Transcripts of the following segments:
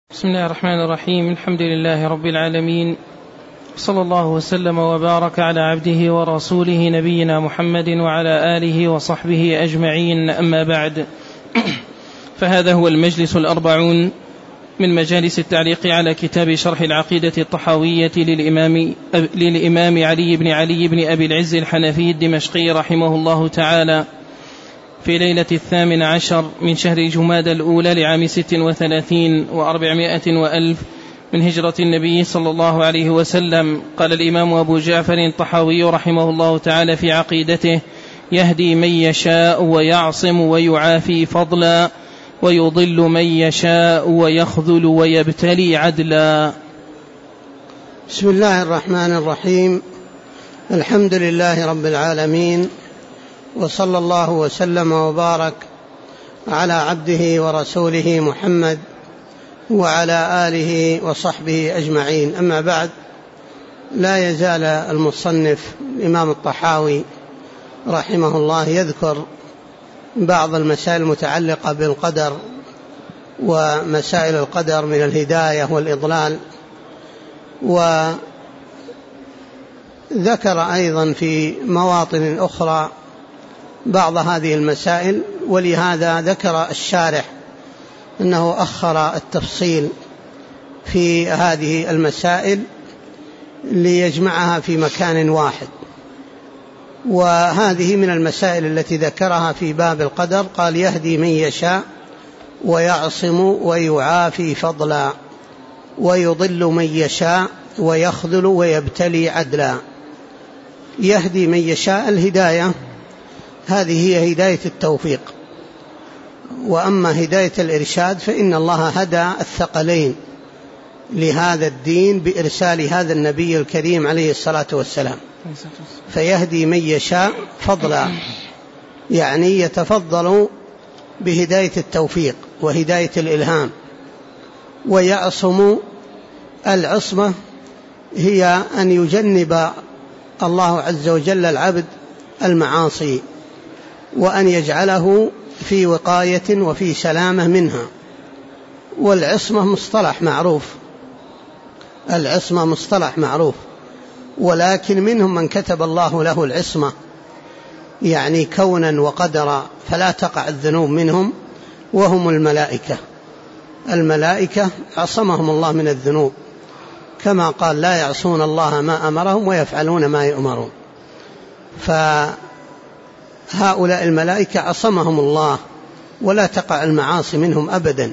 بسم الله الرحمن الرحيم. الحمد لله رب العالمين، صلى الله وسلم وبارك على عبده ورسوله نبينا محمد وعلى آله وصحبه أجمعين، أما بعد، فهذا هو المجلس 40 من مجالس التعليق على كتاب شرح العقيدة الطحاوية للإمام علي بن أبي العز الحنفي الدمشقي رحمه الله تعالى، في ليلة 18 من شهر جمادى الأولى لعام 36 و400 وألف من هجرة النبي صلى الله عليه وسلم. قال الإمام أبو جعفر الطحاوي رحمه الله تعالى في عقيدته: يهدي من يشاء ويعصم ويعافي فضلا، ويضل من يشاء ويخذل ويبتلي عدلا. بسم الله الرحمن الرحيم. الحمد لله رب العالمين، وصلى الله وسلم وبارك على عبده ورسوله محمد وعلى آله وصحبه أجمعين، أما بعد. لا يزال المصنف الإمام الطحاوي رحمه الله يذكر بعض المسائل المتعلقة بالقدر ومسائل القدر من الهداية والإضلال، وذكر أيضا في مواطن أخرى بعض هذه المسائل، ولهذا ذكر الشارح أنه أخر التفصيل في هذه المسائل ليجمعها في مكان واحد. وهذه من المسائل التي ذكرها في باب القدر، قال: يهدي من يشاء ويعصم ويعافي فضلا، ويضل من يشاء ويخذل ويبتلي عدلا. يهدي من يشاء، الهداية هذه هي هداية التوفيق، وأما هداية الإرشاد فإن الله هدى الثقلين لهذا الدين بإرسال هذا النبي الكريم عليه الصلاة والسلام. فيهدي من يشاء فضلا، يعني يتفضل بهداية التوفيق وهداية الإلهام. ويعصم، العصمة هي أن يجنب الله عز وجل العبد المعاصي، وأن يجعله في وقاية وفي سلامة منها. والعصمة مصطلح معروف، العصمة مصطلح معروف، ولكن منهم من كتب الله له العصمة، يعني كونا وقدرا، فلا تقع الذنوب منهم، وهم الملائكة. الملائكة عصمهم الله من الذنوب، كما قال: لا يعصون الله ما أمرهم ويفعلون ما يؤمرون. فهؤلاء الملائكة عصمهم الله ولا تقع المعاصي منهم أبدا.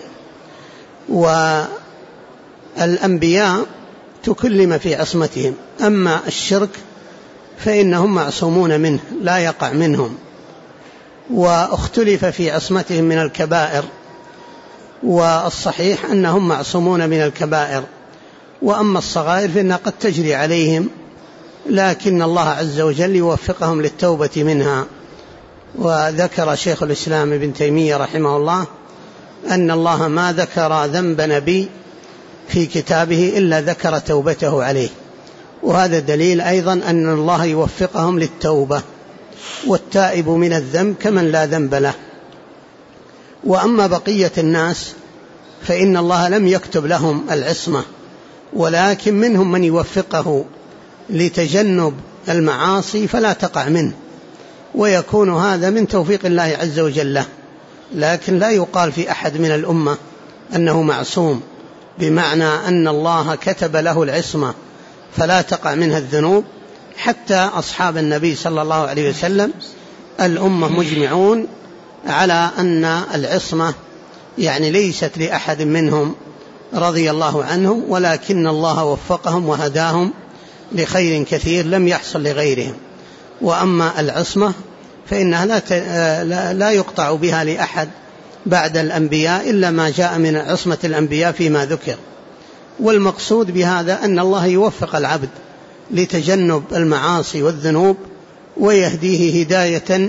والأنبياء تكلم في عصمتهم، أما الشرك فإنهم معصومون منه لا يقع منهم، واختلف في عصمتهم من الكبائر، والصحيح أنهم معصومون من الكبائر. وأما الصغائر فإنها قد تجري عليهم، لكن الله عز وجل يوفقهم للتوبة منها. وذكر شيخ الإسلام ابن تيمية رحمه الله أن الله ما ذكر ذنب نبي في كتابه إلا ذكر توبته عليه، وهذا دليل أيضا أن الله يوفقهم للتوبة، والتائب من الذنب كمن لا ذنب له. وأما بقية الناس فإن الله لم يكتب لهم العصمة، ولكن منهم من يوفقه لتجنب المعاصي فلا تقع منه، ويكون هذا من توفيق الله عز وجل له. لكن لا يقال في أحد من الأمة أنه معصوم، بمعنى أن الله كتب له العصمة فلا تقع منها الذنوب. حتى أصحاب النبي صلى الله عليه وسلم الأمة مجمعون على أن العصمة يعني ليست لأحد منهم رضي الله عنهم، ولكن الله وفقهم وهداهم لخير كثير لم يحصل لغيرهم. وأما العصمة فإنها لا يقطع بها لأحد بعد الأنبياء إلا ما جاء من عصمة الأنبياء فيما ذكر. والمقصود بهذا أن الله يوفق العبد لتجنب المعاصي والذنوب، ويهديه هداية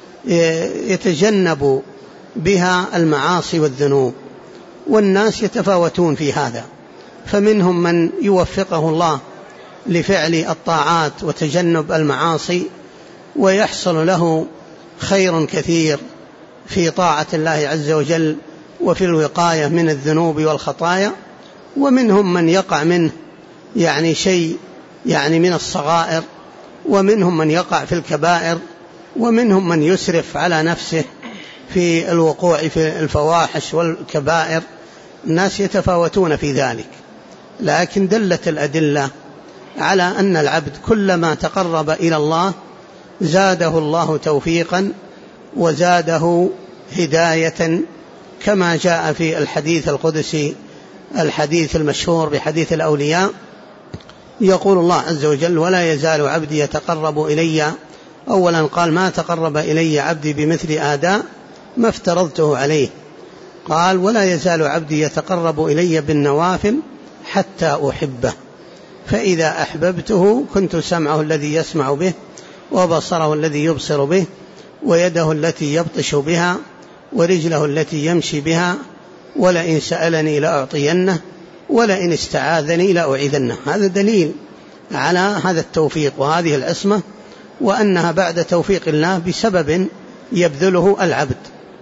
يتجنب بها المعاصي والذنوب. والناس يتفاوتون في هذا، فمنهم من يوفقه الله لفعل الطاعات وتجنب المعاصي ويحصل له خير كثير في طاعة الله عز وجل وفي الوقاية من الذنوب والخطايا، ومنهم من يقع منه يعني شيء يعني من الصغائر، ومنهم من يقع في الكبائر، ومنهم من يسرف على نفسه في الوقوع في الفواحش والكبائر. الناس يتفاوتون في ذلك، لكن دلت الأدلة على أن العبد كلما تقرب إلى الله زاده الله توفيقا وزاده هداية، كما جاء في الحديث القدسي الحديث المشهور بحديث الأولياء، يقول الله عز وجل: ولا يزال عبدي يتقرب إلي. أولا قال: ما تقرب إلي عبدي بمثل آداء ما افترضته عليه. قال: ولا يزال عبدي يتقرب إلي بالنوافل حتى أحبه، فإذا أحببته كنت سمعه الذي يسمع به، وبصره الذي يبصر به، ويده التي يبطش بها، ورجله التي يمشي بها، ولئن سألني لأعطينه، ولئن استعاذني لأعيذنه. هذا دليل على هذا التوفيق وهذه العصمة، وأنها بعد توفيق الله بسبب يبذله العبد.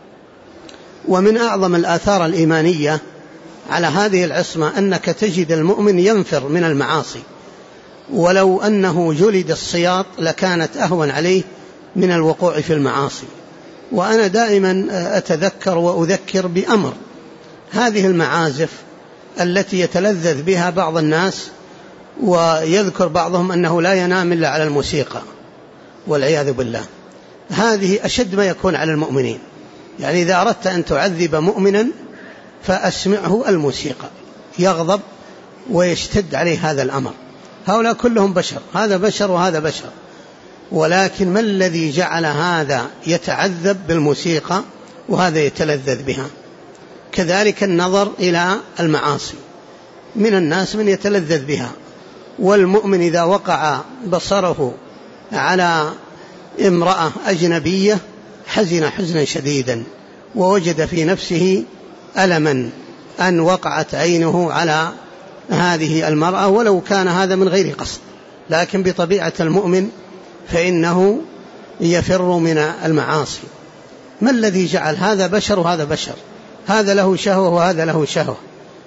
ومن أعظم الآثار الإيمانية على هذه العصمة أنك تجد المؤمن ينفر من المعاصي، ولو أنه جلد الصياط لكانت أهون عليه من الوقوع في المعاصي. وأنا دائما أتذكر وأذكر بأمر: هذه المعازف التي يتلذذ بها بعض الناس، ويذكر بعضهم أنه لا ينام إلا على الموسيقى والعياذ بالله، هذه أشد ما يكون على المؤمنين. يعني إذا أردت أن تعذب مؤمنا فأسمعه الموسيقى، يغضب ويشتد عليه هذا الأمر. هؤلاء كلهم بشر، هذا بشر وهذا بشر، ولكن ما الذي جعل هذا يتعذب بالموسيقى وهذا يتلذذ بها؟ كذلك النظر إلى المعاصي، من الناس من يتلذذ بها، والمؤمن إذا وقع بصره على امرأة أجنبية حزن حزنا شديدا، ووجد في نفسه ألما أن وقعت عينه على هذه المرأة، ولو كان هذا من غير قصد، لكن بطبيعة المؤمن فإنه يفر من المعاصي. ما الذي جعل هذا بشر وهذا بشر، هذا له شهوة وهذا له شهوة؟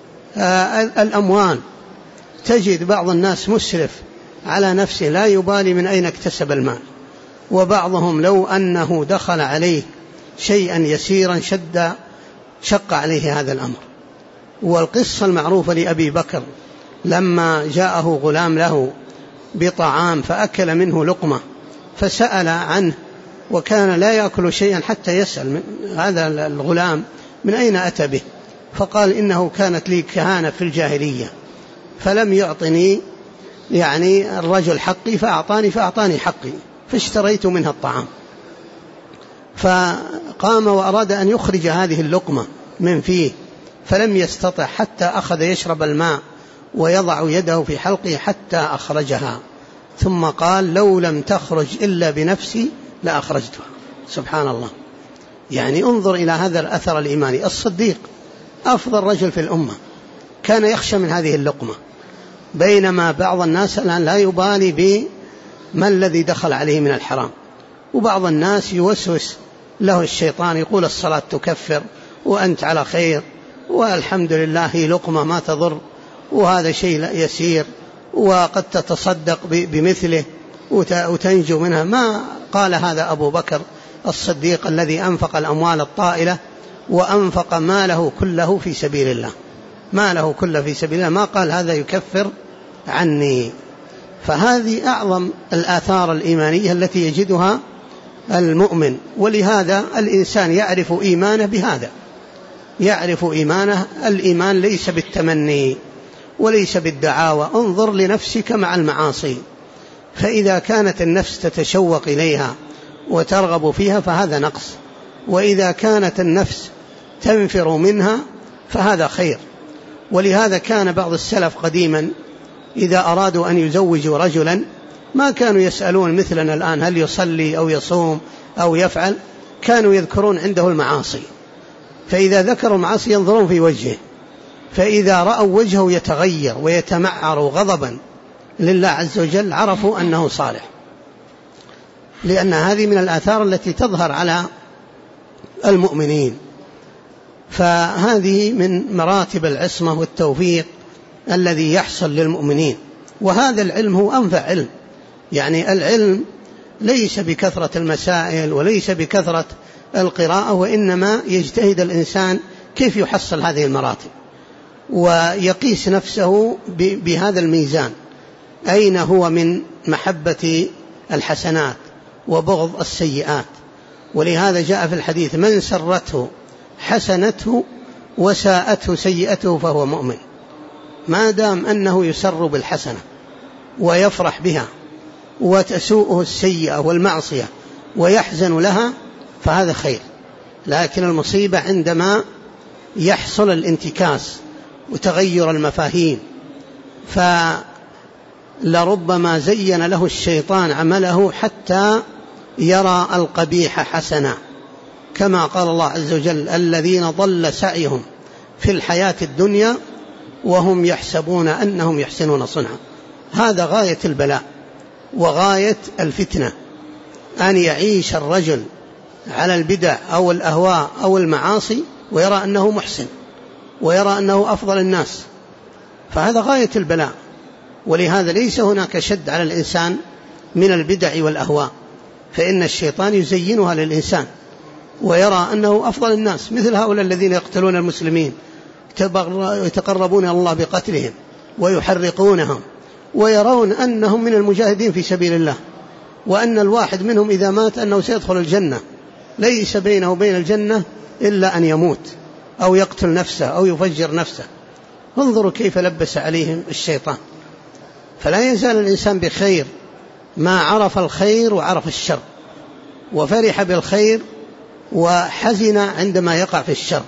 الأموال، تجد بعض الناس مسرف على نفسه لا يبالي من أين اكتسب المال، وبعضهم لو أنه دخل عليه شيئا يسيرا شق عليه هذا الأمر. والقصة المعروفة لأبي بكر لما جاءه غلام له بطعام فأكل منه لقمة، فسأل عنه وكان لا يأكل شيئا حتى يسأل من هذا الغلام من أين أتى به، فقال: إنه كانت لي كهانة في الجاهلية فلم يعطني يعني الرجل حقي فأعطاني حقي فاشتريت منها الطعام. فقام وأراد أن يخرج هذه اللقمة من فيه فلم يستطع، حتى أخذ يشرب الماء ويضع يده في حلقه حتى أخرجها، ثم قال: لو لم تخرج إلا بنفسي لأخرجتها. سبحان الله. يعني انظر إلى هذا الأثر الإيماني. الصديق أفضل رجل في الأمة كان يخشى من هذه اللقمة، بينما بعض الناس الآن لا يبالي بما الذي دخل عليه من الحرام. وبعض الناس يوسوس له الشيطان، يقول: الصلاة تكفر وأنت على خير، والحمد لله هي لقمة ما تضر، وهذا شيء يسير، وقد تتصدق بمثله وتنجو منها. ما قال هذا أبو بكر الصديق الذي أنفق الأموال الطائلة وأنفق ماله كله في سبيل الله، ماله كله في سبيل الله، ما قال هذا يكفر عني. فهذه أعظم الآثار الإيمانية التي يجدها المؤمن. ولهذا الإنسان يعرف إيمانه بهذا، يعرف إيمانه. الإيمان ليس بالتمني وليس بالدعاوى. انظر لنفسك مع المعاصي، فإذا كانت النفس تتشوق إليها وترغب فيها فهذا نقص، وإذا كانت النفس تنفر منها فهذا خير. ولهذا كان بعض السلف قديما إذا أرادوا أن يزوجوا رجلا ما كانوا يسألون مثلنا الآن هل يصلي أو يصوم أو يفعل، كانوا يذكرون عنده المعاصي، فإذا ذكروا المعاصي ينظرون في وجهه، فإذا رأوا وجهه يتغير ويتمعر غضبا لله عز وجل عرفوا أنه صالح، لأن هذه من الآثار التي تظهر على المؤمنين. فهذه من مراتب العصمة والتوفيق الذي يحصل للمؤمنين. وهذا العلم هو أنفع علم، يعني العلم ليس بكثرة المسائل وليس بكثرة القراءة، وإنما يجتهد الإنسان كيف يحصل هذه المراتب ويقيس نفسه بهذا الميزان، أين هو من محبة الحسنات وبغض السيئات. ولهذا جاء في الحديث: من سرته حسنته وساءته سيئته فهو مؤمن. ما دام أنه يسر بالحسنة ويفرح بها وتسوءه السيئة والمعصية ويحزن لها فهذا خير. لكن المصيبة عندما يحصل الانتكاس وتغير المفاهيم، فلربما زين له الشيطان عمله حتى يرى القبيح حسنا، كما قال الله عز وجل: الذين ضل سعيهم في الحياة الدنيا وهم يحسبون أنهم يحسنون صنعا. هذا غاية البلاء وغاية الفتنة، أن يعيش الرجل على البدع أو الأهواء أو المعاصي ويرى أنه محسن ويرى أنه أفضل الناس، فهذا غاية البلاء. ولهذا ليس هناك شد على الإنسان من البدع والأهواء، فإن الشيطان يزينها للإنسان ويرى أنه أفضل الناس، مثل هؤلاء الذين يقتلون المسلمين ويتقربون إلى الله بقتلهم ويحرقونهم، ويرون أنهم من المجاهدين في سبيل الله، وأن الواحد منهم إذا مات أنه سيدخل الجنة، ليس بينه وبين الجنة إلا أن يموت أو يقتل نفسه أو يفجر نفسه. انظروا كيف لبس عليهم الشيطان. فلا يزال الإنسان بخير ما عرف الخير وعرف الشر، وفرح بالخير وحزن عندما يقع في الشر.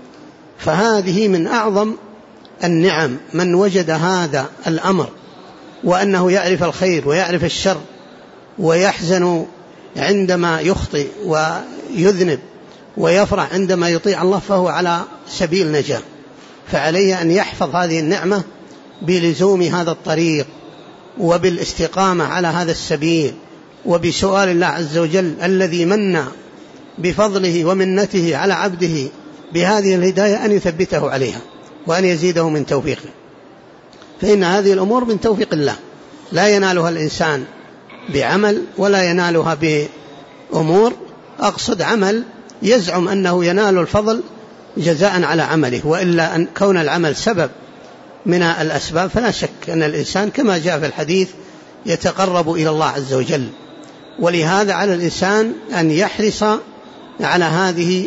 فهذه من أعظم النعم، من وجد هذا الأمر، وأنه يعرف الخير ويعرف الشر ويحزن عندما يخطئ ويذنب ويفرح عندما يطيع الله، فهو على سبيل نجاة. فعليه أن يحفظ هذه النعمة بلزوم هذا الطريق وبالاستقامة على هذا السبيل، وبسؤال الله عز وجل الذي من بفضله ومنته على عبده بهذه الهداية أن يثبته عليها وأن يزيده من توفيقه. فإن هذه الأمور من توفيق الله، لا ينالها الإنسان بعمل ولا ينالها بأمور، أقصد عمل يزعم أنه ينال الفضل جزاء على عمله، وإلا أن كون العمل سبب من الأسباب، فلا شك أن الإنسان كما جاء في الحديث يتقرب إلى الله عز وجل. ولهذا على الإنسان أن يحرص على هذه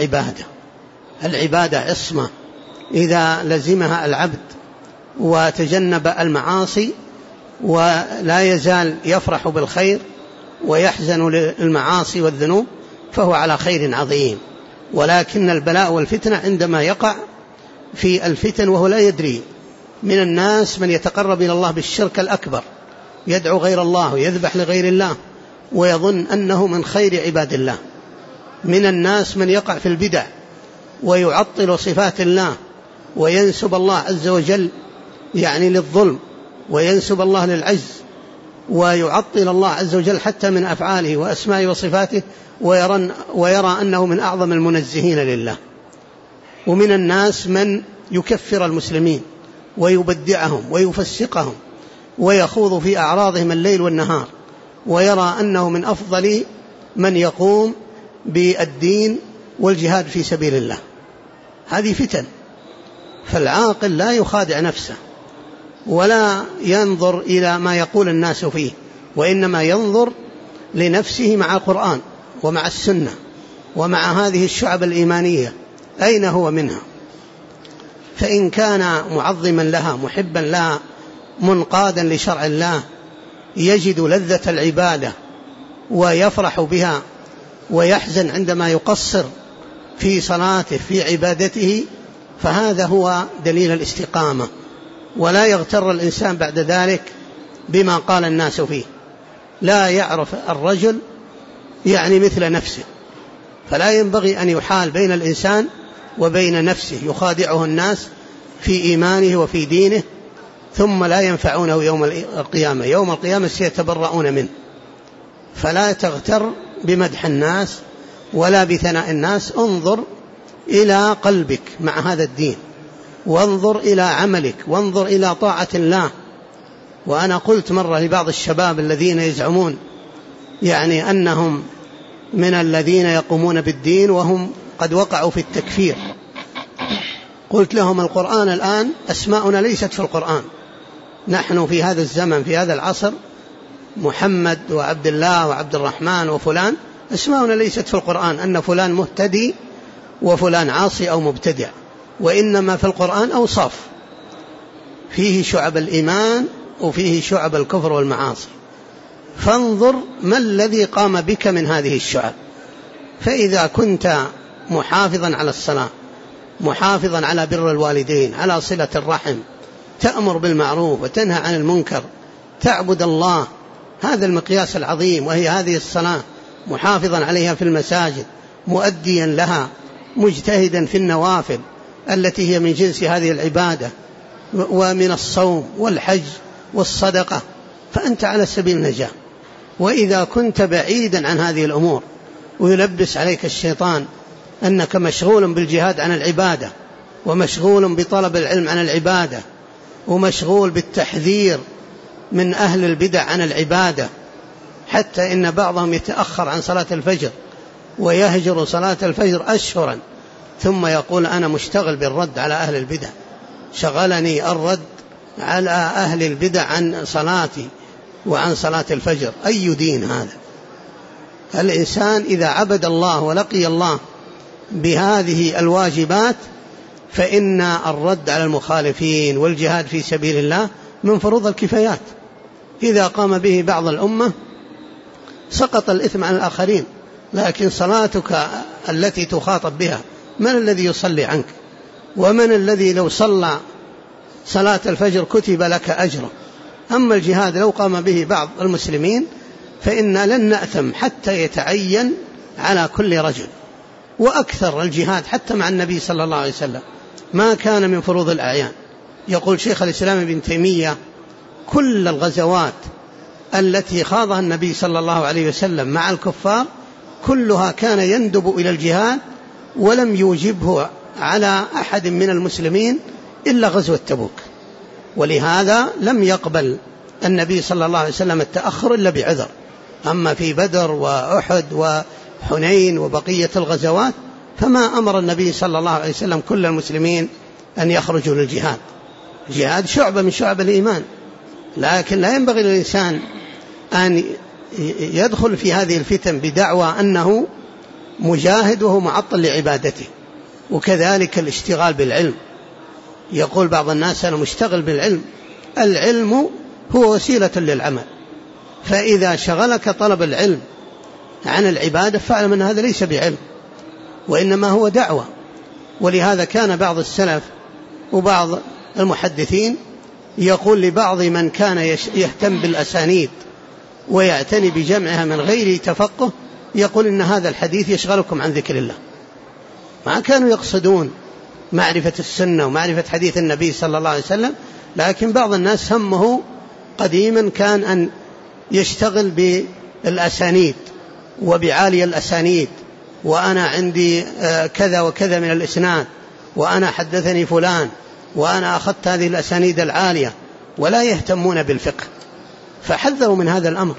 العبادة عصمة إذا لزمها العبد وتجنب المعاصي، ولا يزال يفرح بالخير ويحزن للمعاصي والذنوب، فهو على خير عظيم. ولكن البلاء والفتنة عندما يقع في الفتن وهو لا يدري. من الناس من يتقرب إلى الله بالشرك الأكبر، يدعو غير الله ويذبح لغير الله ويظن أنه من خير عباد الله. من الناس من يقع في البدع ويعطل صفات الله وينسب الله عز وجل يعني للظلم، وينسب الله للعجز، ويعطل الله عز وجل حتى من أفعاله وأسمائه وصفاته، ويرى أنه من أعظم المنزهين لله. ومن الناس من يكفر المسلمين ويبدعهم ويفسقهم ويخوض في أعراضهم الليل والنهار، ويرى أنه من أفضل من يقوم بالدين والجهاد في سبيل الله. هذه فتن. فالعاقل لا يخادع نفسه ولا ينظر إلى ما يقول الناس فيه، وإنما ينظر لنفسه مع القرآن ومع السنة ومع هذه الشعب الإيمانية أين هو منها. فإن كان معظما لها محبا لها منقادا لشرع الله، يجد لذة العبادة ويفرح بها ويحزن عندما يقصر في صلاته في عبادته، فهذا هو دليل الاستقامة. ولا يغتر الإنسان بعد ذلك بما قال الناس فيه. لا يعرف الرجل يعني مثل نفسه، فلا ينبغي أن يحال بين الإنسان وبين نفسه، يخادعه الناس في إيمانه وفي دينه ثم لا ينفعونه يوم القيامة. يوم القيامة سيتبرؤون منه. فلا تغتر بمدح الناس ولا بثناء الناس، انظر إلى قلبك مع هذا الدين، وانظر إلى عملك، وانظر إلى طاعة الله. وأنا قلت مرة لبعض الشباب الذين يزعمون يعني أنهم من الذين يقومون بالدين وهم قد وقعوا في التكفير، قلت لهم القرآن الآن أسماؤنا ليست في القرآن. نحن في هذا الزمن في هذا العصر محمد وعبد الله وعبد الرحمن وفلان أسماؤنا ليست في القرآن أن فلان مهتدي وفلان عاصي أو مبتدع، وإنما في القرآن أوصاف فيه شعب الإيمان وفيه شعب الكفر والمعاصي، فانظر ما الذي قام بك من هذه الشعب. فإذا كنت محافظا على الصلاة، محافظا على بر الوالدين، على صلة الرحم، تأمر بالمعروف وتنهى عن المنكر، تعبد الله، هذا المقياس العظيم وهي هذه الصلاة، محافظا عليها في المساجد، مؤديا لها، مجتهدا في النوافل التي هي من جنس هذه العبادة، ومن الصوم والحج والصدقة، فأنت على سبيل النجاة. وإذا كنت بعيدا عن هذه الأمور ويلبس عليك الشيطان أنك مشغول بالجهاد عن العبادة، ومشغول بطلب العلم عن العبادة، ومشغول بالتحذير من أهل البدع عن العبادة، حتى إن بعضهم يتأخر عن صلاة الفجر ويهجر صلاة الفجر أشهرا، ثم يقول أنا مشتغل بالرد على أهل البدع، شغلني الرد على أهل البدع عن صلاتي وعن صلاة الفجر. أي دين هذا؟ الإنسان إذا عبد الله ولقي الله بهذه الواجبات فإن الرد على المخالفين والجهاد في سبيل الله من فروض الكفايات. إذا قام به بعض الأمة سقط الإثم عن الآخرين، لكن صلاتك التي تخاطب بها من الذي يصلي عنك؟ ومن الذي لو صلى صلاة الفجر كتب لك أجره؟ أما الجهاد لو قام به بعض المسلمين فإن لن نأثم حتى يتعين على كل رجل. وأكثر الجهاد حتى مع النبي صلى الله عليه وسلم ما كان من فروض الأعيان. يقول شيخ الإسلام ابن تيمية كل الغزوات التي خاضها النبي صلى الله عليه وسلم مع الكفار كلها كان يندب إلى الجهاد، ولم يوجبه على أحد من المسلمين إلا غزوة تبوك، ولهذا لم يقبل النبي صلى الله عليه وسلم التأخر إلا بعذر. أما في بدر وأحد وحنين وبقية الغزوات فما أمر النبي صلى الله عليه وسلم كل المسلمين أن يخرجوا للجهاد. الجهاد شعبة من شعب الإيمان، لكن لا ينبغي للإنسان أن يدخل في هذه الفتن بدعوى أنه مجاهد وهو معطل لعبادته. وكذلك الاشتغال بالعلم، يقول بعض الناس أنا مشتغل بالعلم، العلم هو وسيلة للعمل، فإذا شغلك طلب العلم عن العبادة فاعلم أن هذا ليس بعلم وإنما هو دعوة. ولهذا كان بعض السلف وبعض المحدثين يقول لبعض من كان يهتم بالأسانيد ويعتني بجمعها من غير تفقه، يقول إن هذا الحديث يشغلكم عن ذكر الله. ما كانوا يقصدون معرفة السنة ومعرفة حديث النبي صلى الله عليه وسلم، لكن بعض الناس همه قديما كان أن يشتغل بالأسانيد وبعالي الأسانيد، وأنا عندي كذا وكذا من الإسناد، وأنا حدثني فلان، وأنا أخذت هذه الأسانيد العالية، ولا يهتمون بالفقه، فحذروا من هذا الأمر.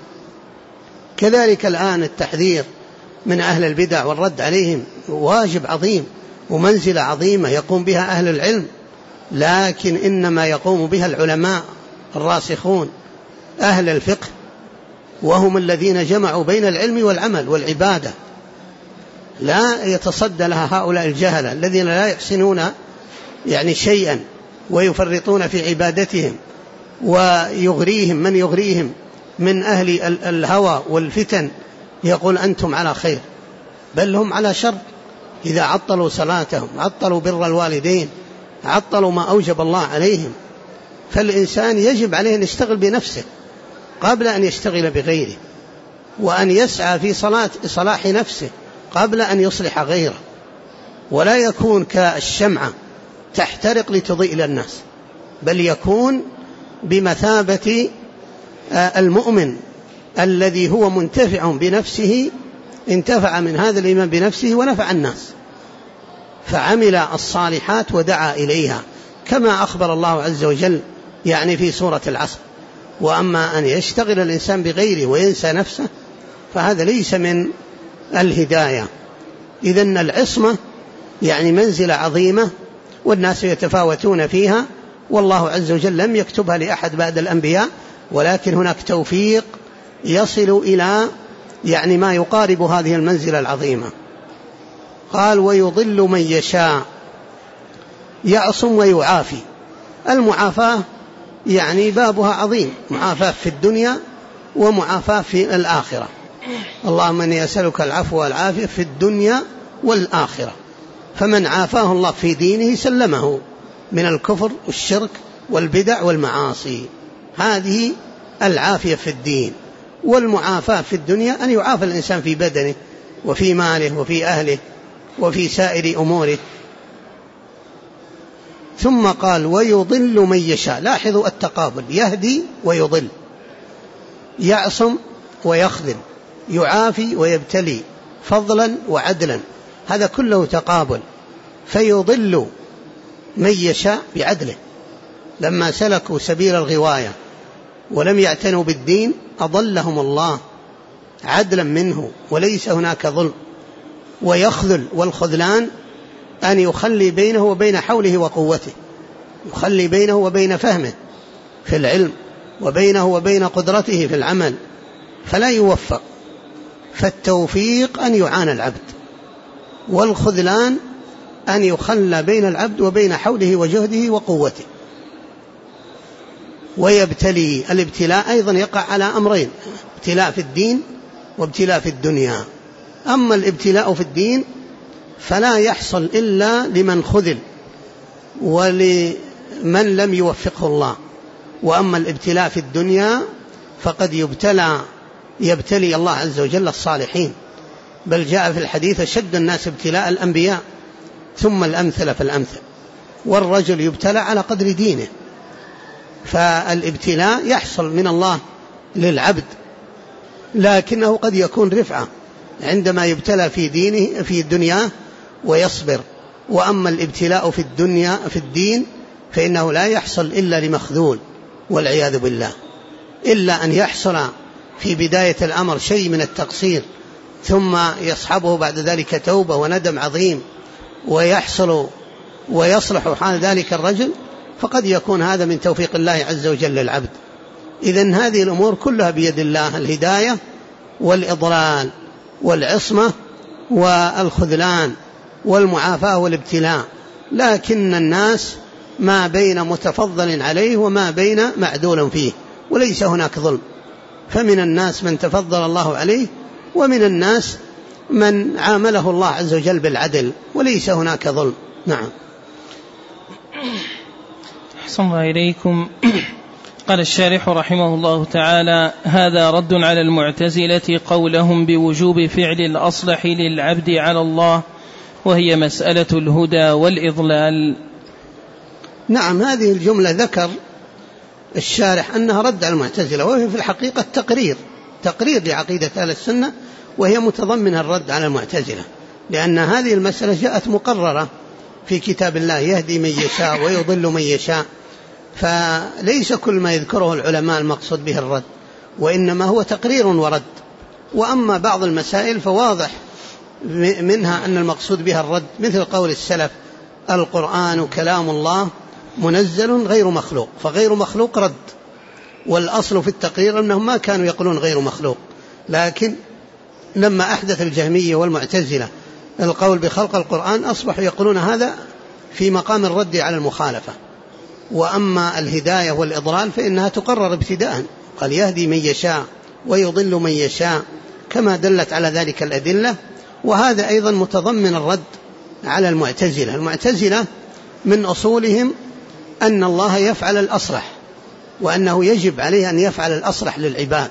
كذلك الآن التحذير من أهل البدع والرد عليهم واجب عظيم ومنزلة عظيمة يقوم بها أهل العلم، لكن إنما يقوم بها العلماء الراسخون أهل الفقه، وهم الذين جمعوا بين العلم والعمل والعبادة. لا يتصدى لها هؤلاء الجهلة الذين لا يحسنون يعني شيئا ويفرطون في عبادتهم، ويغريهم من يغريهم من أهل الهوى والفتن، يقول أنتم على خير، بل هم على شر. إذا عطلوا صلاتهم، عطلوا بر الوالدين، عطلوا ما أوجب الله عليهم. فالإنسان يجب عليه أن يشتغل بنفسه قبل أن يشتغل بغيره، وأن يسعى في صلاح نفسه قبل أن يصلح غيره، ولا يكون كالشمعة تحترق لتضيء للناس، بل يكون بمثابة المؤمن الذي هو منتفع بنفسه، انتفع من هذا الإيمان بنفسه ونفع الناس، فعمل الصالحات ودعا إليها كما أخبر الله عز وجل يعني في سورة العصر. وأما أن يشتغل الإنسان بغيره وينسى نفسه فهذا ليس من الهداية. إذن العصمة يعني منزلة عظيمة والناس يتفاوتون فيها، والله عز وجل لم يكتبها لأحد بعد الأنبياء، ولكن هناك توفيق يصل إلى يعني ما يقارب هذه المنزلة العظيمة. قال ويضل من يشاء، يعصم ويعافي. المعافاة يعني بابها عظيم، معافاة في الدنيا ومعافاة في الآخرة. اللهم إني أسألك العفو والعافية في الدنيا والآخرة. فمن عافاه الله في دينه سلمه من الكفر والشرك والبدع والمعاصي، هذه العافية في الدين. والمعافاة في الدنيا أن يعافى الإنسان في بدنه وفي ماله وفي أهله وفي سائر أموره. ثم قال ويضل من يشاء. لاحظوا التقابل، يهدي ويضل، يعصم ويخذل، يعافي ويبتلي، فضلا وعدلا، هذا كله تقابل. فيضل من يشاء بعدله، لما سلكوا سبيل الغواية ولم يعتنوا بالدين أضلهم الله عدلا منه وليس هناك ظلم. ويخذل، والخذلان أن يخلي بينه وبين حوله وقوته، يخلي بينه وبين فهمه في العلم وبينه وبين قدرته في العمل فلا يوفق. فالتوفيق أن يعان العبد، والخذلان أن يخلى بين العبد وبين حوله وجهده وقوته. ويبتلي، الابتلاء أيضا يقع على أمرين، ابتلاء في الدين وابتلاء في الدنيا. أما الابتلاء في الدين فلا يحصل إلا لمن خذل ولمن لم يوفقه الله. وأما الابتلاء في الدنيا فقد يبتلي الله عز وجل الصالحين، بل جاء في الحديث شد الناس ابتلاء الأنبياء ثم الأمثل فالأمثل، والرجل يبتلى على قدر دينه. فالابتلاء يحصل من الله للعبد، لكنه قد يكون رفعة عندما يبتلى في دينه في الدنيا ويصبر. وأما الابتلاء في الدنيا في الدين فإنه لا يحصل إلا لمخذول والعياذ بالله، إلا أن يحصل في بداية الأمر شيء من التقصير ثم يصحبه بعد ذلك توبة وندم عظيم ويحصل ويصلح حال ذلك الرجل، فقد يكون هذا من توفيق الله عز وجل للعبد. إذن هذه الأمور كلها بيد الله، الهداية والإضلال والعصمة والخذلان والمعافاة والابتلاء. لكن الناس ما بين متفضل عليه وما بين معدول فيه، وليس هناك ظلم. فمن الناس من تفضل الله عليه، ومن الناس من عامله الله عز وجل بالعدل، وليس هناك ظلم. نعم. أحسن الله إليكم. قال الشارح رحمه الله تعالى: هذا رد على المعتزلة قولهم بوجوب فعل الأصلح للعبد على الله، وهي مسألة الهدى والإضلال. نعم، هذه الجملة ذكر الشارح أنها رد على المعتزلة، وهي في الحقيقة تقرير لعقيدة أهل السنة، وهي متضمنة الرد على المعتزلة، لأن هذه المسألة جاءت مقررة في كتاب الله، يهدي من يشاء ويضل من يشاء. فليس كل ما يذكره العلماء المقصود به الرد، وإنما هو تقرير ورد. وأما بعض المسائل فواضح منها أن المقصود بها الرد، مثل قول السلف: القرآن كلام الله منزل غير مخلوق، فغير مخلوق رد. والأصل في التقرير أنهم ما كانوا يقولون غير مخلوق، لكن لما أحدث الجهمية والمعتزلة القول بخلق القرآن أصبحوا يقولون هذا في مقام الرد على المخالفة. وأما الهداية والإضلال فإنها تقرر ابتداء، قال يهدي من يشاء ويضل من يشاء كما دلت على ذلك الأدلة. وهذا أيضا متضمن الرد على المعتزلة. المعتزلة من أصولهم أن الله يفعل الأصلح، وأنه يجب عليه أن يفعل الأصلح للعباد.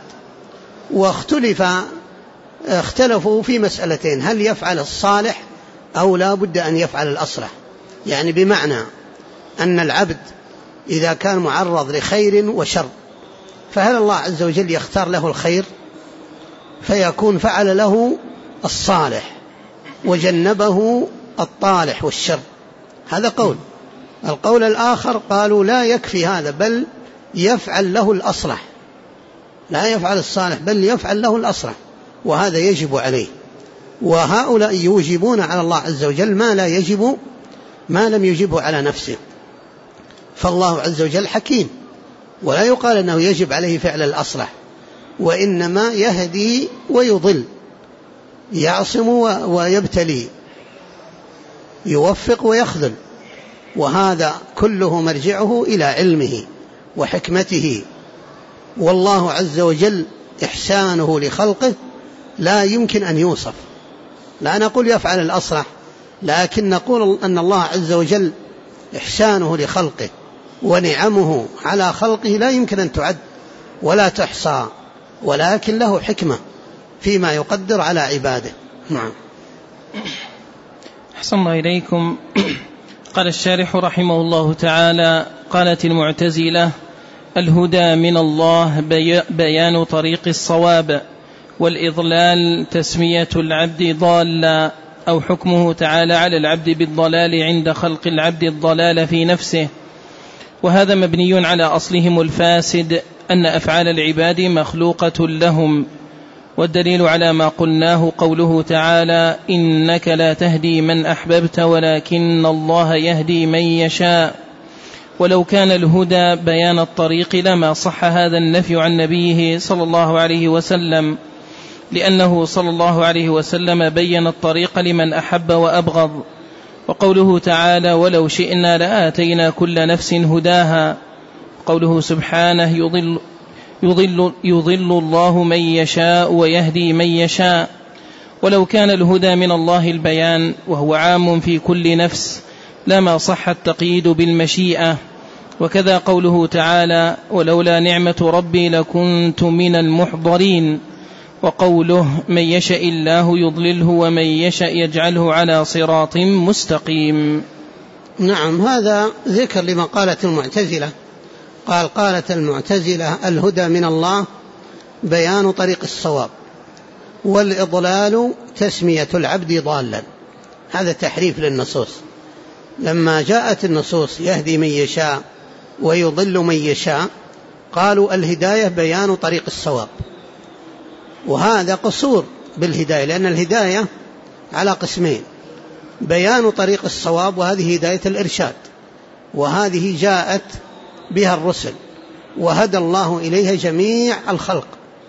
اختلفوا في مسألتين: هل يفعل الصالح أو لا بد أن يفعل الأصلح؟ يعني بمعنى أن العبد إذا كان معرض لخير وشر، فهل الله عز وجل يختار له الخير فيكون فعل له الصالح وجنبه الطالح والشر؟ هذا قول. القول الآخر قالوا لا يكفي هذا، بل يفعل له الأصلح، لا يفعل الصالح بل يفعل له الأصلح، وهذا يجب عليه. وهؤلاء يوجبون على الله عز وجل ما لم يجبه على نفسه. فالله عز وجل حكيم، ولا يقال أنه يجب عليه فعل الأصلح، وإنما يهدي ويضل، يعصم ويبتلي، يوفق ويخذل، وهذا كله مرجعه إلى علمه وحكمته. والله عز وجل إحسانه لخلقه لا يمكن أن يوصف. لا نقول يفعل الأصلح، لكن نقول أن الله عز وجل إحسانه لخلقه ونعمه على خلقه لا يمكن أن تعد ولا تحصى، ولكن له حكمة فيما يقدر على عباده. نعم. أحسن الله إليكم. قال الشارح رحمه الله تعالى: قالت المعتزلة: الهدى من الله بيان طريق الصواب، والإضلال تسمية العبد ضالا، أو حكمه تعالى على العبد بالضلال عند خلق العبد الضلال في نفسه. وهذا مبني على أصلهم الفاسد، أن أفعال العباد مخلوقة لهم. والدليل على ما قلناه قوله تعالى: إنك لا تهدي من أحببت ولكن الله يهدي من يشاء. ولو كان الهدى بيان الطريق لما صح هذا النفي عن نبيه صلى الله عليه وسلم، لأنه صلى الله عليه وسلم بين الطريق لمن أحب وأبغض. وقوله تعالى: ولو شئنا لآتينا كل نفس هداها. قوله سبحانه: يضل الله من يشاء ويهدي من يشاء. ولو كان الهدى من الله البيان وهو عام في كل نفس لما صح التقييد بالمشيئة. وكذا قوله تعالى: ولولا نعمة ربي لكنت من المحضرين. وقوله: من يشاء الله يضلله ومن يشاء يجعله على صراط مستقيم. نعم، هذا ذكر لما قالت المعتزلة. قالت المعتزلة: الهدى من الله بيان طريق الصواب، والإضلال تسمية العبد ضالا. هذا تحريف للنصوص. لما جاءت النصوص يهدي من يشاء ويضل من يشاء، قالوا الهداية بيان طريق الصواب، وهذا قصور بالهداية، لأن الهداية على قسمين: بيان طريق الصواب، وهذه هداية الإرشاد، وهذه جاءت بها الرسل وهدى الله إليها جميع الخلق.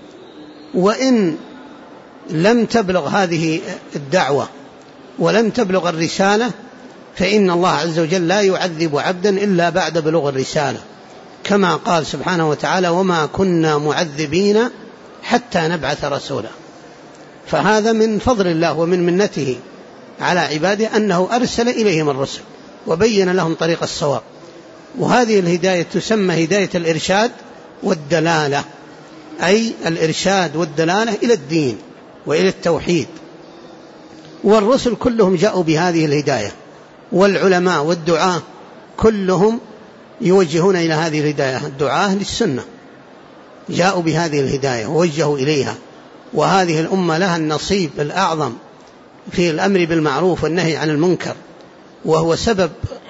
وإن لم تبلغ هذه الدعوة ولم تبلغ الرسالة، فإن الله عز وجل لا يعذب عبدا إلا بعد بلوغ الرسالة، كما قال سبحانه وتعالى: وما كنا معذبين حتى نبعث رسولا. فهذا من فضل الله ومن منته على عباده أنه أرسل إليهم الرسل وبين لهم طريق الصواب. وهذه الهداية تسمى هداية الإرشاد والدلالة، أي الإرشاد والدلالة إلى الدين وإلى التوحيد. والرسل كلهم جاءوا بهذه الهداية، والعلماء والدعاة كلهم يوجهون إلى هذه الهداية. الدعاة للسنة جاءوا بهذه الهداية ووجهوا إليها، وهذه الأمة لها النصيب الأعظم في الأمر بالمعروف والنهي عن المنكر، وهو سبب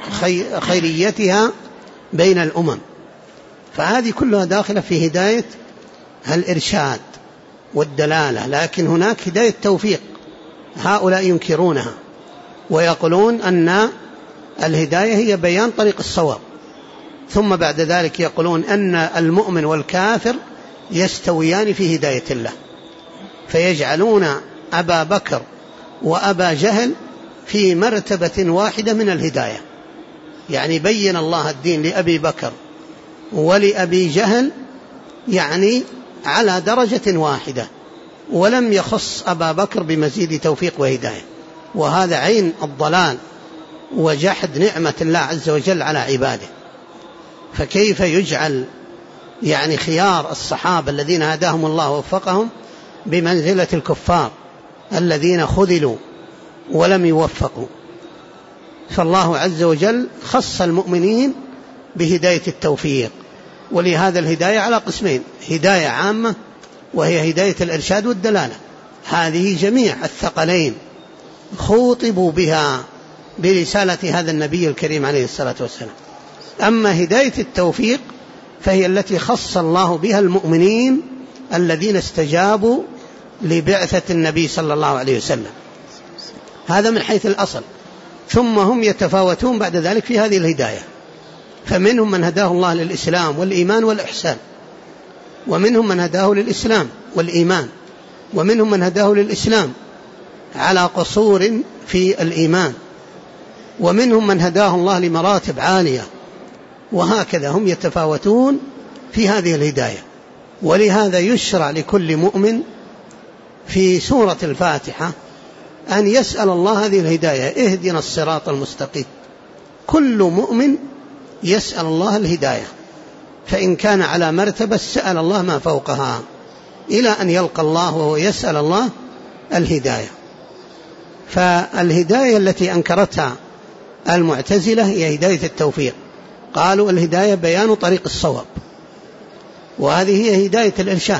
خيريتها بين الأمم. فهذه كلها داخلة في هداية الإرشاد والدلالة. لكن هناك هداية توفيق، هؤلاء ينكرونها ويقولون أن الهداية هي بيان طريق الصواب، ثم بعد ذلك يقولون أن المؤمن والكافر يستويان في هداية الله، فيجعلون أبا بكر وأبا جهل في مرتبة واحدة من الهداية. يعني بين الله الدين لأبي بكر ولأبي جهل يعني على درجة واحدة، ولم يخص أبا بكر بمزيد توفيق وهداية. وهذا عين الضلال وجحد نعمة الله عز وجل على عباده. فكيف يجعل يعني خيار الصحابة الذين هداهم الله ووفقهم بمنزلة الكفار الذين خذلوا ولم يوفقوا؟ فالله عز وجل خص المؤمنين بهداية التوفيق. ولهذا الهداية على قسمين: هداية عامة وهي هداية الإرشاد والدلالة. هذه جميع الثقلين خوطبوا بها برسالة هذا النبي الكريم عليه الصلاة والسلام. أما هداية التوفيق فهي التي خص الله بها المؤمنين الذين استجابوا لبعثة النبي صلى الله عليه وسلم. هذا من حيث الأصل. ثم هم يتفاوتون بعد ذلك في هذه الهداية، فمنهم من هداه الله للإسلام والإيمان والإحسان، ومنهم من هداه للإسلام والإيمان، ومنهم من هداه للإسلام على قصور في الإيمان، ومنهم من هداه الله لمراتب عالية، وهكذا هم يتفاوتون في هذه الهداية. ولهذا يشرع لكل مؤمن في سورة الفاتحة أن يسأل الله هذه الهداية، اهدنا الصراط المستقيم. كل مؤمن يسأل الله الهداية، فإن كان على مرتبة سأل الله ما فوقها إلى أن يلقى الله وهو يسأل الله الهداية. فالهداية التي أنكرتها المعتزلة هي هداية التوفيق، قالوا الهداية بيان طريق الصواب، وهذه هي هداية الإرشاد.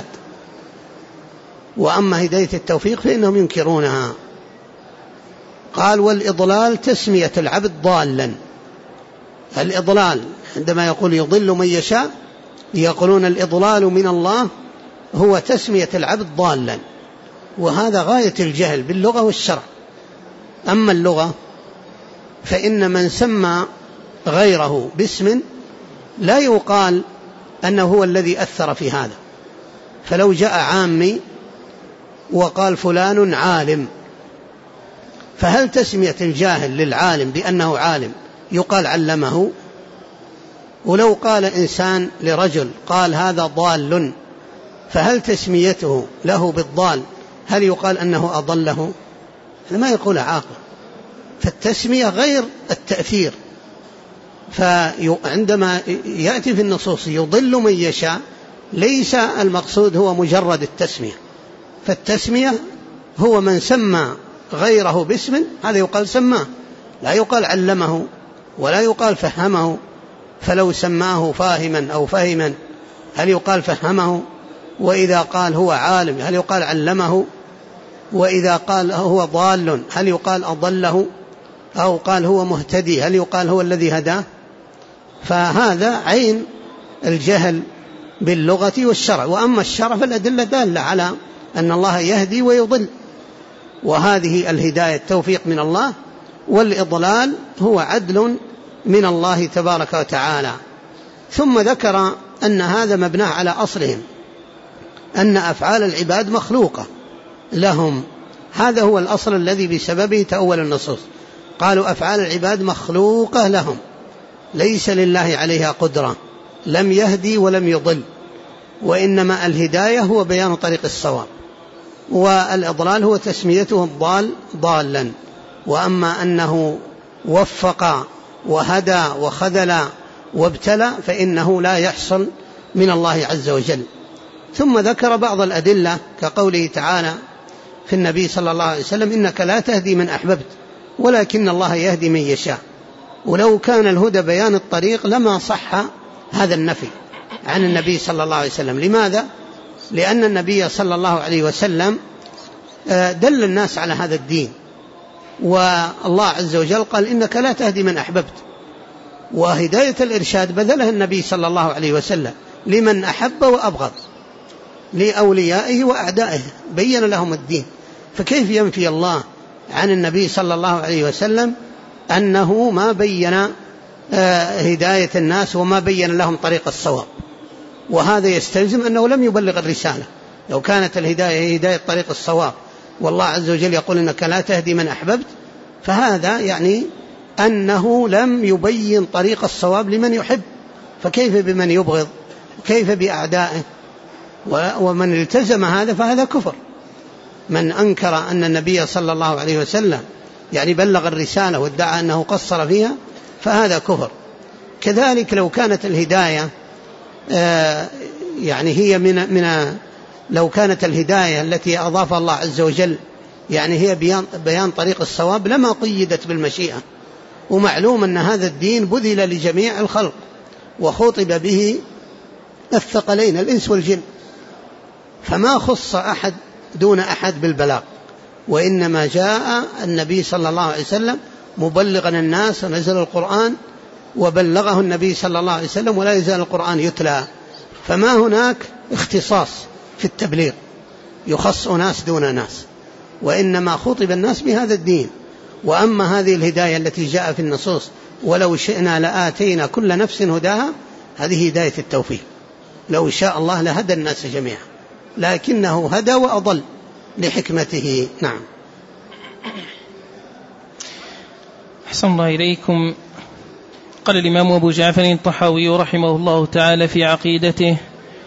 وأما هداية التوفيق فإنهم ينكرونها. قال والإضلال تسمية العبد ضالا. الإضلال عندما يقول يضل من يشاء يقولون الإضلال من الله هو تسمية العبد ضالا، وهذا غاية الجهل باللغة والشرع. أما اللغة فإن من سمى غيره باسم لا يقال أنه هو الذي أثر في هذا. فلو جاء عامي وقال فلان عالم، فهل تسمية الجاهل للعالم بأنه عالم يقال علمه؟ ولو قال إنسان لرجل قال هذا ضال، فهل تسميته له بالضال هل يقال أنه أضله؟ ما يقول عاقل. فالتسمية غير التأثير. فعندما يأتي في النصوص يضل من يشاء ليس المقصود هو مجرد التسمية، فالتسمية هو من سمى غيره باسم هذا يقال سماه، لا يقال علمه ولا يقال فهمه. فلو سماه فاهما أو فهما هل يقال فهمه؟ وإذا قال هو عالم هل يقال علمه؟ وإذا قال هو ضال هل يقال أضله؟ أو قال هو مهتدي هل يقال هو الذي هداه؟ فهذا عين الجهل باللغة والشرع. وأما الشرع فالأدلة دالة على أن الله يهدي ويضل، وهذه الهداية توفيق من الله، والإضلال هو عدل من الله تبارك وتعالى. ثم ذكر أن هذا مبناه على أصلهم، أن أفعال العباد مخلوقة لهم. هذا هو الأصل الذي بسببه تأول النصوص. قالوا أفعال العباد مخلوقة لهم، ليس لله عليها قدرة، لم يهدي ولم يضل، وإنما الهداية هو بيان طريق الصواب، والإضلال هو تسميته الضال ضالا. وأما أنه وفق وهدى وخذل وابتلى فإنه لا يحصل من الله عز وجل. ثم ذكر بعض الأدلة كقوله تعالى في النبي صلى الله عليه وسلم إنك لا تهدي من أحببت ولكن الله يهدي من يشاء. ولو كان الهدى بيان الطريق لما صح هذا النفي عن النبي صلى الله عليه وسلم. لماذا؟ لأن النبي صلى الله عليه وسلم دل الناس على هذا الدين، والله عز وجل قال إنك لا تهدي من أحببت، وهداية الإرشاد بذلها النبي صلى الله عليه وسلم لمن أحب وأبغض، لأوليائه وأعدائه، بين لهم الدين. فكيف ينفي الله عن النبي صلى الله عليه وسلم أنه ما بين هداية الناس وما بين لهم طريق الصواب؟ وهذا يستلزم أنه لم يبلغ الرسالة. لو كانت الهداية هي هداية طريق الصواب والله عز وجل يقول إنك لا تهدي من أحببت، فهذا يعني أنه لم يبين طريق الصواب لمن يحب، فكيف بمن يبغض؟ كيف بأعدائه؟ ومن التزم هذا فهذا كفر. من أنكر أن النبي صلى الله عليه وسلم يعني بلغ الرسالة وادعى أنه قصر فيها فهذا كفر. كذلك لو كانت الهداية يعني هي من لو كانت الهداية التي أضاف الله عز وجل يعني هي بيان طريق الصواب لما قيدت بالمشيئة. ومعلوم أن هذا الدين بذل لجميع الخلق وخطب به الثقلين الإنس والجن، فما خص أحد دون أحد بالبلاغ، وإنما جاء النبي صلى الله عليه وسلم مبلغا الناس، ونزل القرآن وبلغه النبي صلى الله عليه وسلم، ولا يزال القرآن يتلى. فما هناك اختصاص في التبليغ يخص ناس دون ناس، وإنما خطب الناس بهذا الدين. وأما هذه الهداية التي جاء في النصوص ولو شئنا لآتينا كل نفس هداها، هذه هداية التوفيق، لو شاء الله لهدى الناس جميعا، لكنه هدى وأضل لحكمته. نعم. أحسن الله إليكم. قال الإمام أبو جعفر الطحاوي رحمه الله تعالى في عقيدته: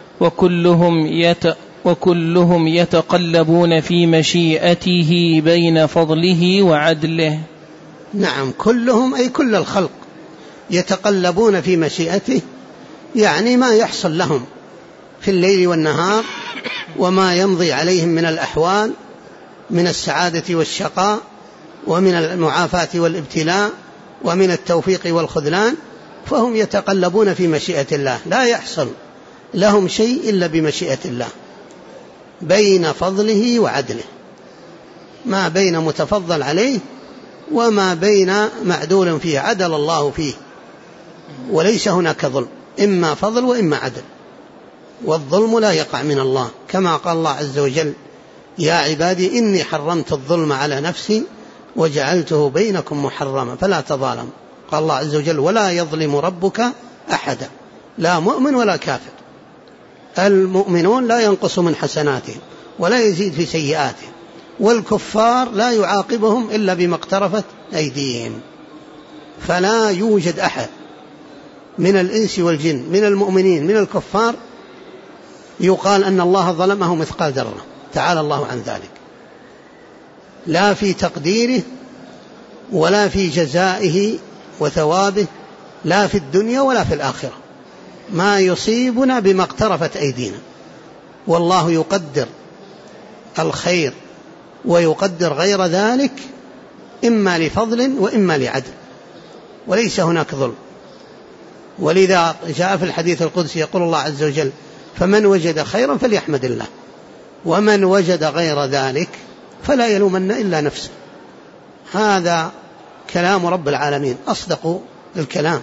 وكلهم يتقلبون في مشيئته بين فضله وعدله. نعم، كلهم أي كل الخلق يتقلبون في مشيئته، يعني ما يحصل لهم في الليل والنهار، وما يمضي عليهم من الأحوال من السعادة والشقاء، ومن المعافاة والابتلاء، ومن التوفيق والخذلان، فهم يتقلبون في مشيئة الله، لا يحصل لهم شيء إلا بمشيئة الله، بين فضله وعدله، ما بين متفضل عليه وما بين معدول فيه، عدل الله فيه، وليس هناك ظلم، إما فضل وإما عدل، والظلم لا يقع من الله، كما قال الله عز وجل: يا عبادي إني حرمت الظلم على نفسي وجعلته بينكم محرما فلا تظالموا. قال الله عز وجل: ولا يظلم ربك أحدا، لا مؤمن ولا كافر. المؤمنون لا ينقص من حسناتهم ولا يزيد في سيئاتهم، والكفار لا يعاقبهم إلا بما اقترفت أيديهم. فلا يوجد أحد من الإنس والجن، من المؤمنين من الكفار، يقال أن الله ظلمه مثقال ذرة، تعالى الله عن ذلك، لا في تقديره ولا في جزائه وثوابه، لا في الدنيا ولا في الآخرة. ما يصيبنا بما اقترفت أيدينا، والله يقدر الخير ويقدر غير ذلك، إما لفضل وإما لعدل، وليس هناك ظلم. ولذا جاء في الحديث القدسي يقول الله عز وجل: فمن وجد خيرا فليحمد الله، ومن وجد غير ذلك فلا يلومن إلا نفسه. هذا كلام رب العالمين، أصدق الكلام.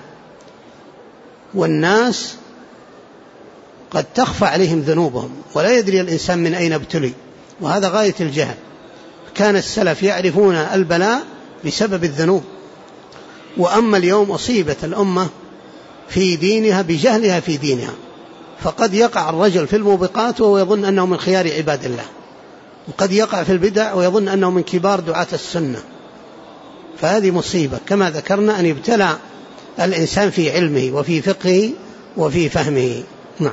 والناس قد تخفى عليهم ذنوبهم ولا يدري الإنسان من أين ابتلي، وهذا غاية الجهل. كان السلف يعرفون البلاء بسبب الذنوب، وأما اليوم أصيبت الأمة في دينها بجهلها في دينها، فقد يقع الرجل في الموبقات وهو يظن أنه من خيار عباد الله، وقد يقع في البدع ويظن أنه من كبار دعاة السنة. فهذه مصيبة، كما ذكرنا أن يبتلى الإنسان في علمه وفي فقهه وفي فهمه. نعم.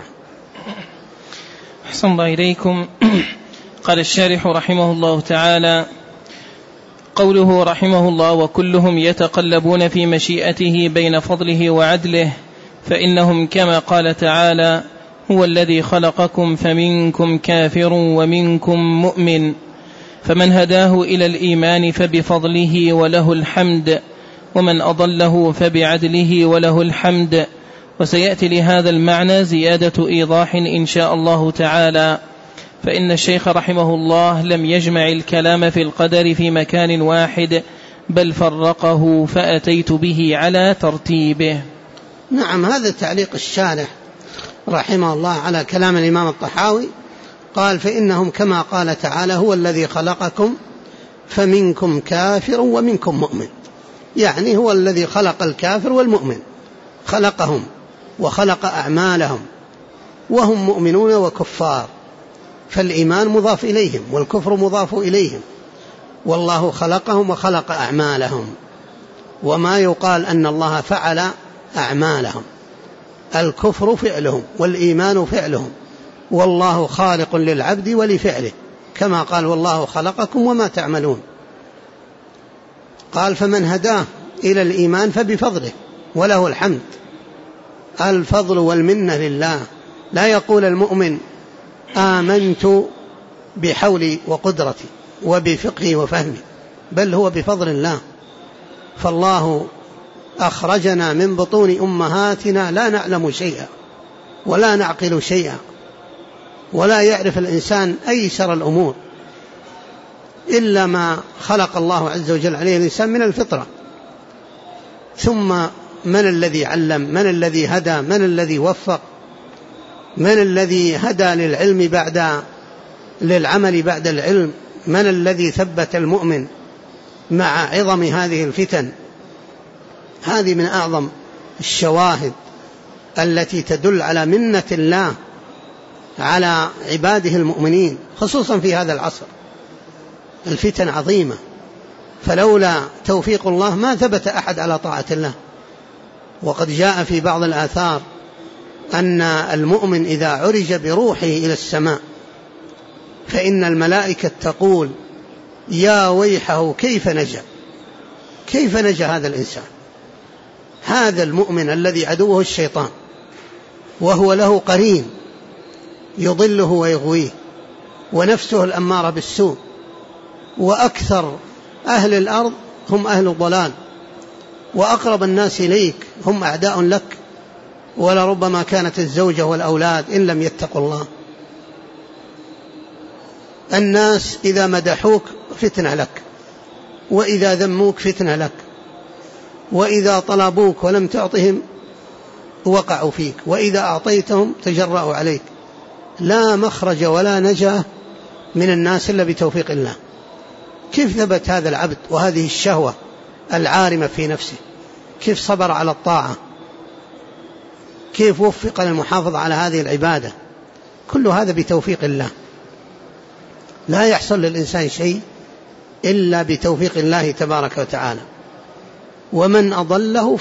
أحسن الله إليكم. قال الشارح رحمه الله تعالى: قوله رحمه الله: وكلهم يتقلبون في مشيئته بين فضله وعدله، فإنهم كما قال تعالى: هو الذي خلقكم فمنكم كافر ومنكم مؤمن، فمن هداه إلى الإيمان فبفضله وله الحمد، ومن أضله فبعدله وله الحمد. وسيأتي لهذا المعنى زيادة إيضاح إن شاء الله تعالى، فإن الشيخ رحمه الله لم يجمع الكلام في القدر في مكان واحد، بل فرقه، فأتيت به على ترتيبه. نعم، هذا تعليق الشارح رحمه الله على كلام الإمام الطحاوي. قال: فإنهم كما قال تعالى: هو الذي خلقكم فمنكم كافر ومنكم مؤمن، يعني هو الذي خلق الكافر والمؤمن، خلقهم وخلق أعمالهم، وهم مؤمنون وكفار، فالإيمان مضاف إليهم والكفر مضاف إليهم، والله خلقهم وخلق أعمالهم. وما يقال أن الله فعل أعمالهم، الكفر فعلهم والإيمان فعلهم، والله خالق للعبد ولفعله، كما قال: والله خلقكم وما تعملون. قال: فمن هداه إلى الإيمان فبفضله وله الحمد. الفضل والمنة لله، لا يقول المؤمن آمنت بحولي وقدرتي وبفقهي وفهمي، بل هو بفضل الله. فالله أخرجنا من بطون أمهاتنا لا نعلم شيئا ولا نعقل شيئا، ولا يعرف الإنسان أيسر الأمور إلا ما خلق الله عز وجل عليه الإنسان من الفطرة، ثم من الذي علم؟ من الذي هدى؟ من الذي وفق؟ من الذي هدى للعمل بعد العلم؟ من الذي ثبت المؤمن مع عظم هذه الفتن؟ هذه من أعظم الشواهد التي تدل على منة الله على عباده المؤمنين، خصوصا في هذا العصر. الفتن عظيمة، فلولا توفيق الله ما ثبت أحد على طاعة الله. وقد جاء في بعض الآثار أن المؤمن إذا عرج بروحه إلى السماء فإن الملائكة تقول يا ويحه كيف نجا هذا الإنسان، هذا المؤمن الذي عدوه الشيطان وهو له قرين يضله ويغويه، ونفسه الأمارة بالسوء، وأكثر أهل الأرض هم أهل الضلال، وأقرب الناس إليك هم أعداء لك، ولربما كانت الزوجة والأولاد إن لم يتقوا الله. الناس إذا مدحوك فتنة لك، وإذا ذموك فتنة لك، وإذا طلبوك ولم تعطهم وقعوا فيك، وإذا أعطيتهم تجرأوا عليك. لا مخرج ولا نجاة من الناس إلا بتوفيق الله. كيف ثبت هذا العبد وهذه الشهوة العارمة في نفسه؟ كيف صبر على الطاعة؟ كيف وفق للمحافظة على هذه العبادة؟ كل هذا بتوفيق الله. لا يحصل للإنسان شيء إلا بتوفيق الله تبارك وتعالى. ومن أضله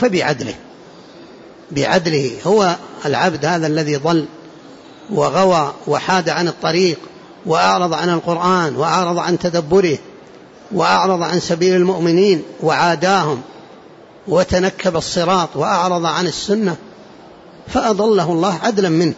بعدله هو العبد هذا الذي ضل وغوى وحاد عن الطريق، وأعرض عن القرآن، وأعرض عن تدبره، وأعرض عن سبيل المؤمنين وعاداهم، وتنكب الصراط وأعرض عن السنة، فأضله الله عدلا منه.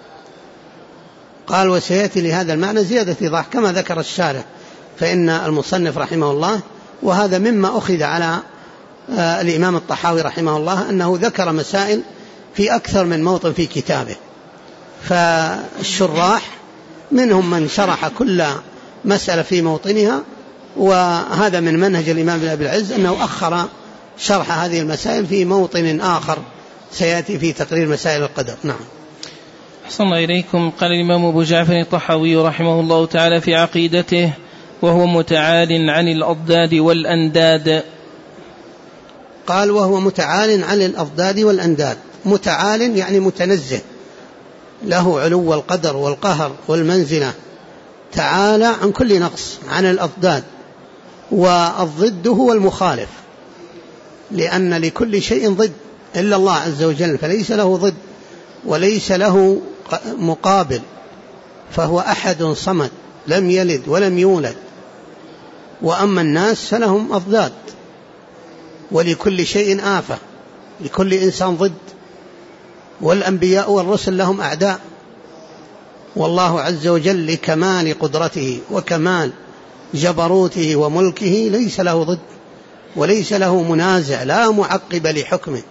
قال وسيأتي لهذا المعنى زيادة إيضاح كما ذكر الشارح، فإن المصنف رحمه الله، وهذا مما أخذ على الإمام الطحاوي رحمه الله، أنه ذكر مسائل في أكثر من موطن في كتابه، فالشراح منهم من شرح كل مسألة في موطنها، وهذا من منهج الإمام ابن أبي العز أنه أخر شرح هذه المسائل في موطن آخر سيأتي في تقرير مسائل القدر. نعم. أحسن الله إليكم. قال الإمام أبو جعفر الطحاوي رحمه الله تعالى في عقيدته: وهو متعال عن الأضداد والأنداد. قال وهو متعال عن الأضداد والأنداد. متعال يعني متنزه، له علو القدر والقهر والمنزلة، تعالى عن كل نقص، عن الأضداد. والضد هو المخالف، لأن لكل شيء ضد إلا الله عز وجل، فليس له ضد وليس له مقابل، فهو أحد صمد لم يلد ولم يولد. وأما الناس فلهم أضداد، ولكل شيء آفة، لكل إنسان ضد، والأنبياء والرسل لهم أعداء. والله عز وجل لكمال قدرته وكمال جبروته وملكه ليس له ضد وليس له منازع، لا معقب لحكمه،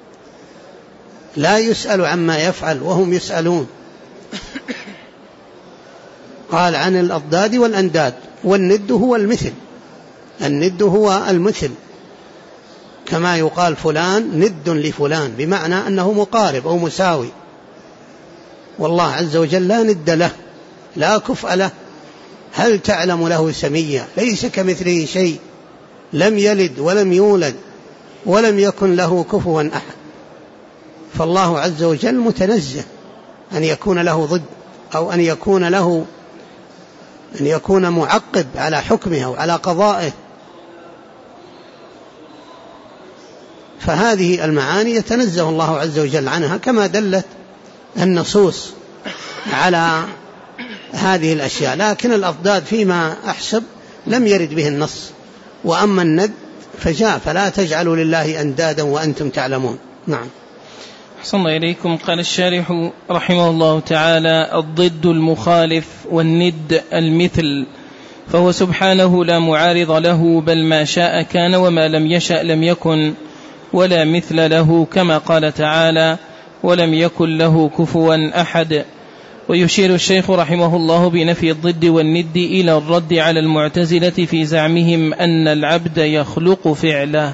لا يسأل عما يفعل وهم يسألون. قال عن الأضداد والأنداد. والند هو المثل، الند هو المثل، كما يقال فلان ند لفلان، بمعنى أنه مقارب أو مساوي. والله عز وجل لا ند له، لا كفء له. هل تعلم له سميا؟ ليس كمثله شيء، لم يلد ولم يولد ولم يكن له كفوا أحد. فالله عز وجل متنزه أن يكون له ضد، أو أن يكون معقب على حكمه أو على قضائه. فهذه المعاني يتنزه الله عز وجل عنها، كما دلت النصوص على هذه الأشياء. لكن الأضداد فيما أحسب لم يرد به النص. وأما الند فجاء: فلا تجعلوا لله أندادا وأنتم تعلمون. نعم. أحسن الله إليكم. قال الشارح رحمه الله تعالى: الضد المخالف، والند المثل، فهو سبحانه لا معارض له، بل ما شاء كان وما لم يشأ لم يكن، ولا مثل له، كما قال تعالى: ولم يكن له كفوا أحد. ويشير الشيخ رحمه الله بنفي الضد والند إلى الرد على المعتزلة في زعمهم أن العبد يخلق فعله.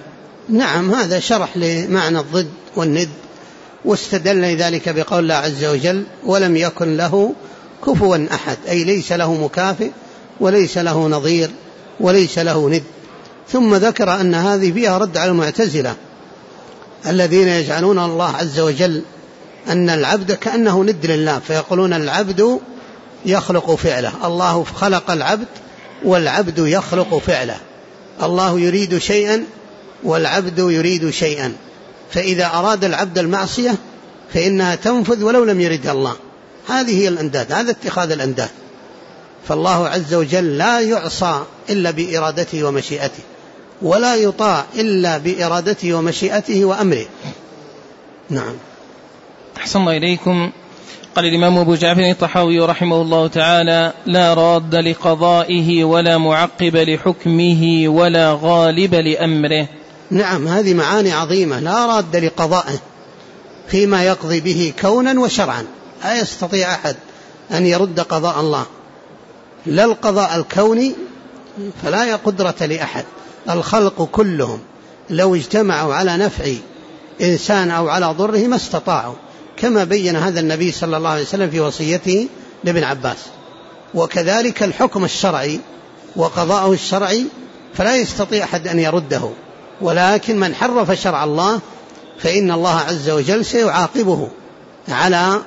نعم، هذا شرح لمعنى الضد والند، واستدل ذلك بقول الله عز وجل ولم يكن له كفوا أحد، أي ليس له مكافئ وليس له نظير وليس له ند. ثم ذكر أن هذه فيها رد على المعتزلة الذين يجعلون الله عز وجل أن العبد كأنه ند لله، فيقولون العبد يخلق فعله، الله خلق العبد والعبد يخلق فعله، الله يريد شيئا والعبد يريد شيئا، فإذا أراد العبد المعصية فإنها تنفذ ولو لم يردها الله. هذه هي الأنداد، هذا اتخاذ الأنداد. فالله عز وجل لا يعصى إلا بإرادته ومشيئته، ولا يطاع إلا بإرادته ومشيئته وأمره. نعم. أحسن الله إليكم. قال الإمام أبو جعفر الطحاوي رحمه الله تعالى: لا راد لقضائه ولا معقب لحكمه ولا غالب لأمره. نعم، هذه معاني عظيمة. لا راد لقضائه فيما يقضي به كونا وشرعا، لا يستطيع أحد أن يرد قضاء الله، لا القضاء الكوني فلا قدرة لأحد. الخلق كلهم لو اجتمعوا على نفع إنسان أو على ضره ما استطاعوا، كما بين هذا النبي صلى الله عليه وسلم في وصيته لابن عباس. وكذلك الحكم الشرعي وقضاءه الشرعي فلا يستطيع أحد أن يرده، ولكن من حرف شرع الله فإن الله عز وجل سيعاقبه على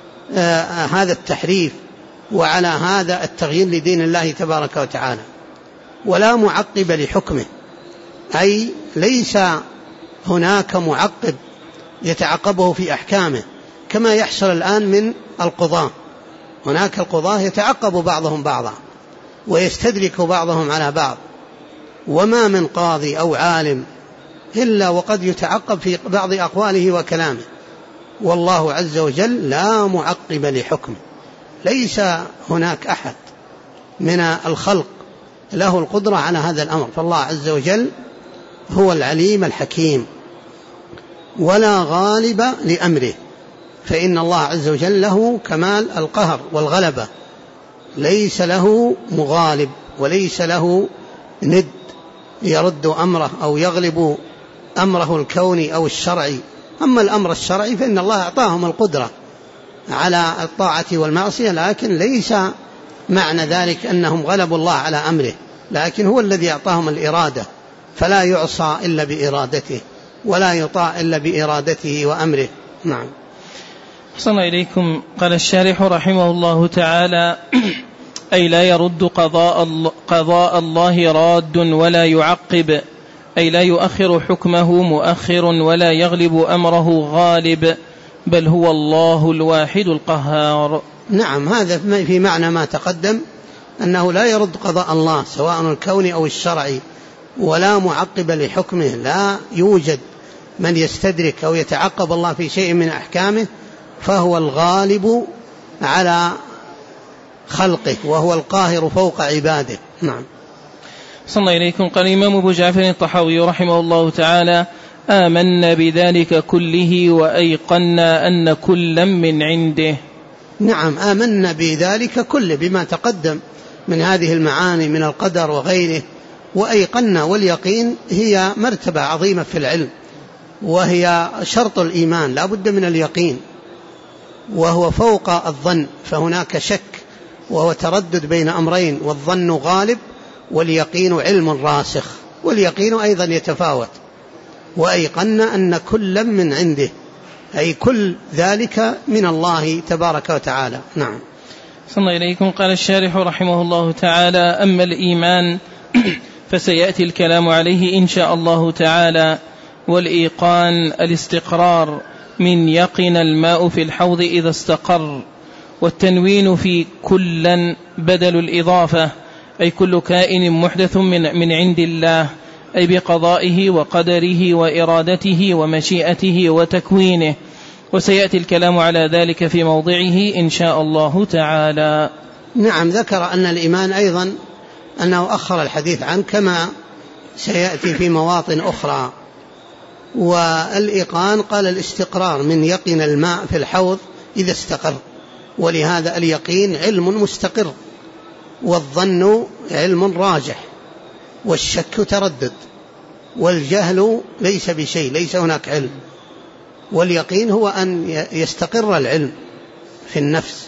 هذا التحريف وعلى هذا التغيير لدين الله تبارك وتعالى. ولا معقب لحكمه، أي ليس هناك معقب يتعقبه في أحكامه كما يحصل الآن من القضاة. هناك القضاة يتعقب بعضهم بعضا ويستدرك بعضهم على بعض، وما من قاضي أو عالم إلا وقد يتعقب في بعض أقواله وكلامه. والله عز وجل لا معقب لحكمه، ليس هناك أحد من الخلق له القدرة على هذا الأمر، فالله عز وجل هو العليم الحكيم. ولا غالب لأمره، فإن الله عز وجل له كمال القهر والغلبة، ليس له مغالب وليس له ند يرد أمره أو يغلب أمره الكوني أو الشرعي. أما الأمر الشرعي فإن الله أعطاهم القدرة على الطاعة والمعصية، لكن ليس معنى ذلك أنهم غلبوا الله على أمره، لكن هو الذي أعطاهم الإرادة، فلا يعصى إلا بإرادته ولا يطاع إلا بإرادته وأمره. نعم. أحسن الله إليكم. قال الشارح رحمه الله تعالى: أي لا يرد قضاء الله راد ولا يعقب، أي لا يؤخر حكمه مؤخر ولا يغلب أمره غالب، بل هو الله الواحد القهار. نعم، هذا في معنى ما تقدم، أنه لا يرد قضاء الله سواء الكوني أو الشرعي، ولا معقب لحكمه، لا يوجد من يستدرك أو يتعقب الله في شيء من أحكامه، فهو الغالب على خلقه وهو القاهر فوق عباده. نعم. صلى الله إليكم. قال الإمام أبو جعفر الطحاوي رحمه الله تعالى: آمنا بذلك كله وأيقنا أن كلا من عنده. نعم، آمنا بذلك كله بما تقدم من هذه المعاني من القدر وغيره، وأيقنا، واليقين هي مرتبة عظيمة في العلم، وهي شرط الإيمان، لا بد من اليقين، وهو فوق الظن، فهناك شك وهو تردد بين أمرين، والظن غالب واليقين علم راسخ، واليقين أيضا يتفاوت. وأيقنا أن كلا من عنده، أي كل ذلك من الله تبارك وتعالى. نعم. صلى الله إليكم. قال الشارح رحمه الله تعالى: أما الإيمان فسيأتي الكلام عليه إن شاء الله تعالى. والإيقان الاستقرار، من يقن الماء في الحوض إذا استقر. والتنوين في كلا بدل الإضافة، أي كل كائن محدث من عند الله، أي بقضائه وقدره وإرادته ومشيئته وتكوينه. وسيأتي الكلام على ذلك في موضعه إن شاء الله تعالى. نعم، ذكر أن الإيمان أيضا أنه أخر الحديث عنه كما سيأتي في مواطن أخرى. والإيقان قال الاستقرار، من يقن الماء في الحوض إذا استقر، ولهذا اليقين علم مستقر، والظن علم راجح، والشك تردد. والجهل ليس بشيء، ليس هناك علم، واليقين هو أن يستقر العلم في النفس.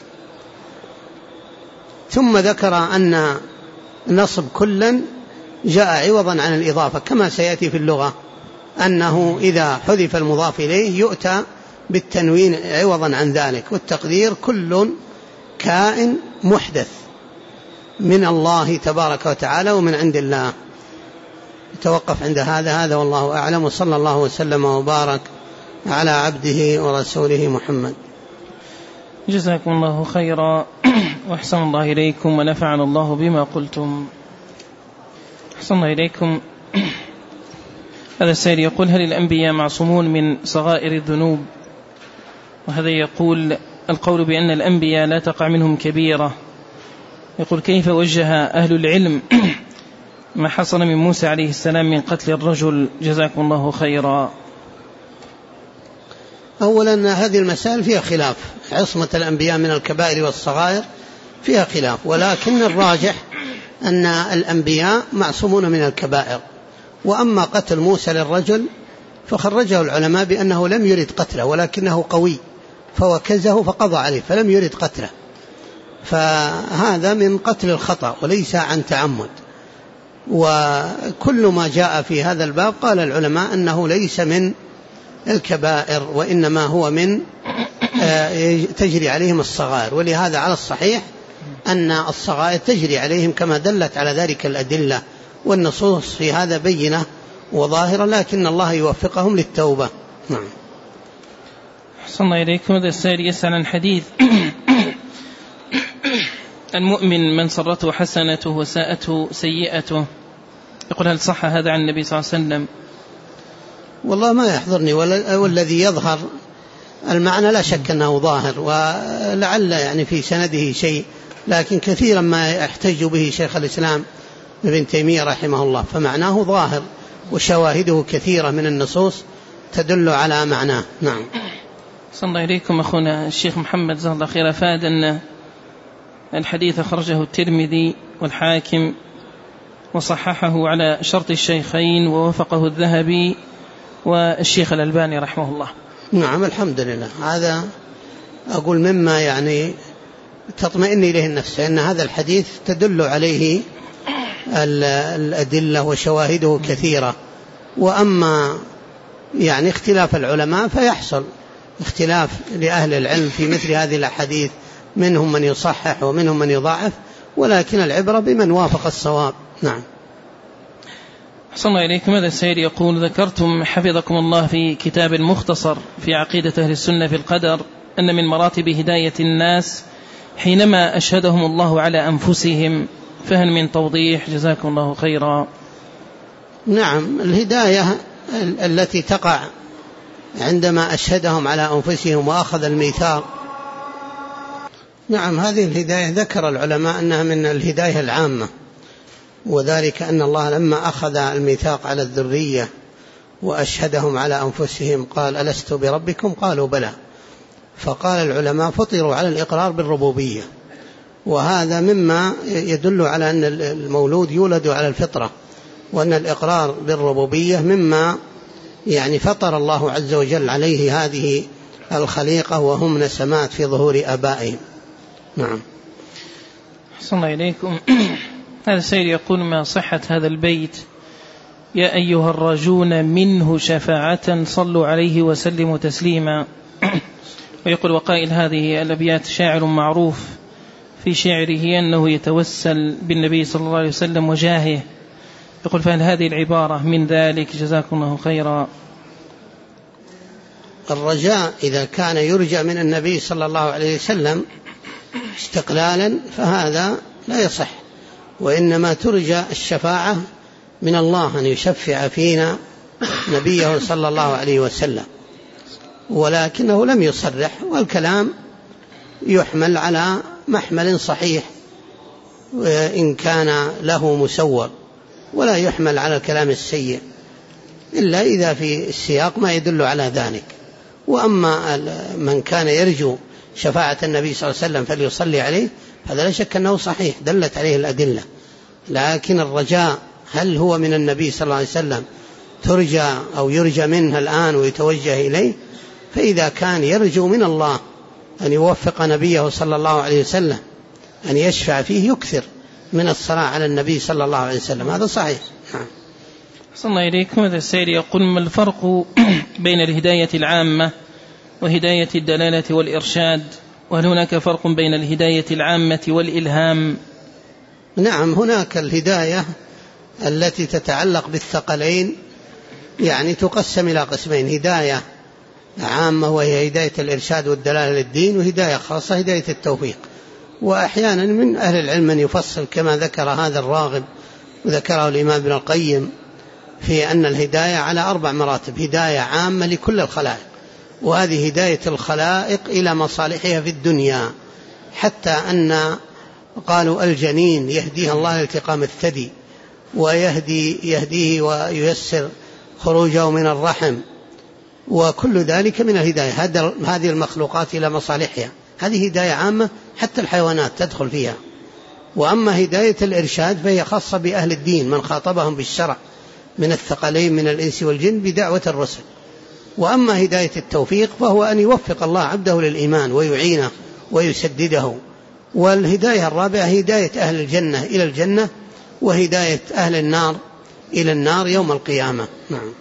ثم ذكر أن نصب كلا جاء عوضا عن الإضافة، كما سيأتي في اللغة أنه إذا حذف المضاف إليه يؤتى بالتنوين عوضا عن ذلك، والتقدير كل كائن محدث من الله تبارك وتعالى ومن عند الله. توقف عند هذا والله أعلم، وصلى الله وسلم وبارك على عبده ورسوله محمد. جزاكم الله خيرا وأحسن الله إليكم ونفعنا الله بما قلتم. أحسن الله إليكم. هذا السائل يقول: هل الأنبياء معصومون من صغائر الذنوب؟ وهذا يقول: القول بأن الأنبياء لا تقع منهم كبيرة. يقول: كيف وجه أهل العلم ما حصل من موسى عليه السلام من قتل الرجل؟ جزاكم الله خيرا. أولا هذه المسائل فيها خلاف، عصمة الأنبياء من الكبائر والصغائر فيها خلاف، ولكن الراجح أن الأنبياء معصومون من الكبائر. وأما قتل موسى للرجل فخرجه العلماء بأنه لم يرد قتله، ولكنه قوي فوكزه فقضى عليه فلم يرد قتله، فهذا من قتل الخطأ وليس عن تعمد. وكل ما جاء في هذا الباب قال العلماء أنه ليس من الكبائر، وإنما هو من تجري عليهم الصغائر. ولهذا على الصحيح أن الصغائر تجري عليهم كما دلت على ذلك الأدلة، والنصوص في هذا بينة وظاهرة، لكن الله يوفقهم للتوبة. نعم. أحسن الله إليكم. هذا السائل يسأل عن حديث المؤمن من سرته حسنته وساءته سيئته، يقول: هل صح هذا عن النبي صلى الله عليه وسلم؟ والله ما يحضرني، والذي يظهر المعنى لا شك أنه ظاهر، ولعل يعني في سنده شيء، لكن كثيرا ما يحتج به شيخ الإسلام ابن تيمية رحمه الله، فمعناه ظاهر وشواهده كثيرة من النصوص تدل على معناه. نعم. صلى الله إليكم. أخونا الشيخ محمد جزاه الله خير أفاد أن الحديث أخرجه الترمذي والحاكم وصححه على شرط الشيخين ووفقه الذهبي والشيخ الألباني رحمه الله. نعم الحمد لله. هذا أقول مما يعني تطمئن إليه النفس، أن هذا الحديث تدل عليه الأدلة وشواهده كثيرة. وأما يعني اختلاف العلماء فيحصل اختلاف لأهل العلم في مثل هذه الأحاديث، منهم من يصحح ومنهم من يضاعف، ولكن العبرة بمن وافق الصواب. نعم. أحسن الله إليكم. هذا السائل يقول: ذكرتم حفظكم الله في كتاب مختصر في عقيدة أهل السنة في القدر أن من مراتب هداية الناس حينما أشهدهم الله على أنفسهم، فهل من توضيح؟ جزاكم الله خيرا. نعم، الهداية التي تقع عندما أشهدهم على أنفسهم وأخذ الميثاق، نعم هذه الهداية ذكر العلماء أنها من الهداية العامة، وذلك أن الله لما أخذ الميثاق على الذرية وأشهدهم على أنفسهم قال: ألست بربكم؟ قالوا بلى. فقال العلماء: فطروا على الإقرار بالربوبية، وهذا مما يدل على أن المولود يولد على الفطرة، وأن الإقرار بالربوبية مما يعني فطر الله عز وجل عليه هذه الخليقة، وهم نسمات في ظهور آبائهم. نعم. أحسن الله إليكم. هذا السيد يقول: ما صحة هذا البيت: يا أيها الراجون منه شفاعة صلوا عليه وسلموا تسليما؟ ويقول: وقائل هذه الأبيات شاعر معروف في شعره أنه يتوسل بالنبي صلى الله عليه وسلم وجاهه، يقول: فهل هذه العبارة من ذلك؟ جزاكم الله خيرا. الرجاء إذا كان يرجى من النبي صلى الله عليه وسلم استقلالا فهذا لا يصح، وإنما ترجى الشفاعة من الله أن يشفع فينا نبيه صلى الله عليه وسلم، ولكنه لم يصرح، والكلام يحمل على محمل صحيح إن كان له مسور، ولا يحمل على الكلام السيء إلا إذا في السياق ما يدل على ذلك. وأما من كان يرجو شفاعة النبي صلى الله عليه وسلم فليصلي عليه، هذا لا شك أنه صحيح دلت عليه الأدلة، لكن الرجاء هل هو من النبي صلى الله عليه وسلم ترجى أو يرجى منها الآن ويتوجه إليه، فإذا كان يرجو من الله أن يوفق نبيه صلى الله عليه وسلم أن يشفع فيه يكثر من الصلاة على النبي صلى الله عليه وسلم، هذا صحيح. صلى الله إليكم. هذا السائل يقول: ما الفرق بين الهداية العامة وهداية الدلالة والإرشاد؟ وهل هناك فرق بين الهداية العامة والإلهام؟ نعم، هناك الهداية التي تتعلق بالثقلين، يعني تقسم إلى قسمين: هداية عامة وهي هداية الإرشاد والدلالة للدين، وهداية خاصة هداية التوفيق. وأحيانا من أهل العلم من يفصل كما ذكر هذا الراغب وذكره الإمام ابن القيم في أن الهداية على 4 مراتب: هداية عامة لكل الخلائق، وهذه هداية الخلائق إلى مصالحها في الدنيا، حتى أن قالوا الجنين يهديه الله لالتقام الثدي، ويهديه وييسر خروجه من الرحم، وكل ذلك من الهداية. هذه المخلوقات إلى مصالحها، هذه هداية عامة حتى الحيوانات تدخل فيها. وأما هداية الإرشاد فهي خاصة بأهل الدين، من خاطبهم بالشرع من الثقلين من الإنس والجن بدعوة الرسل. وأما هداية التوفيق فهو أن يوفق الله عبده للإيمان ويعينه ويسدده. والهداية الرابعة هداية أهل الجنة إلى الجنة، وهداية أهل النار إلى النار يوم القيامة. نعم.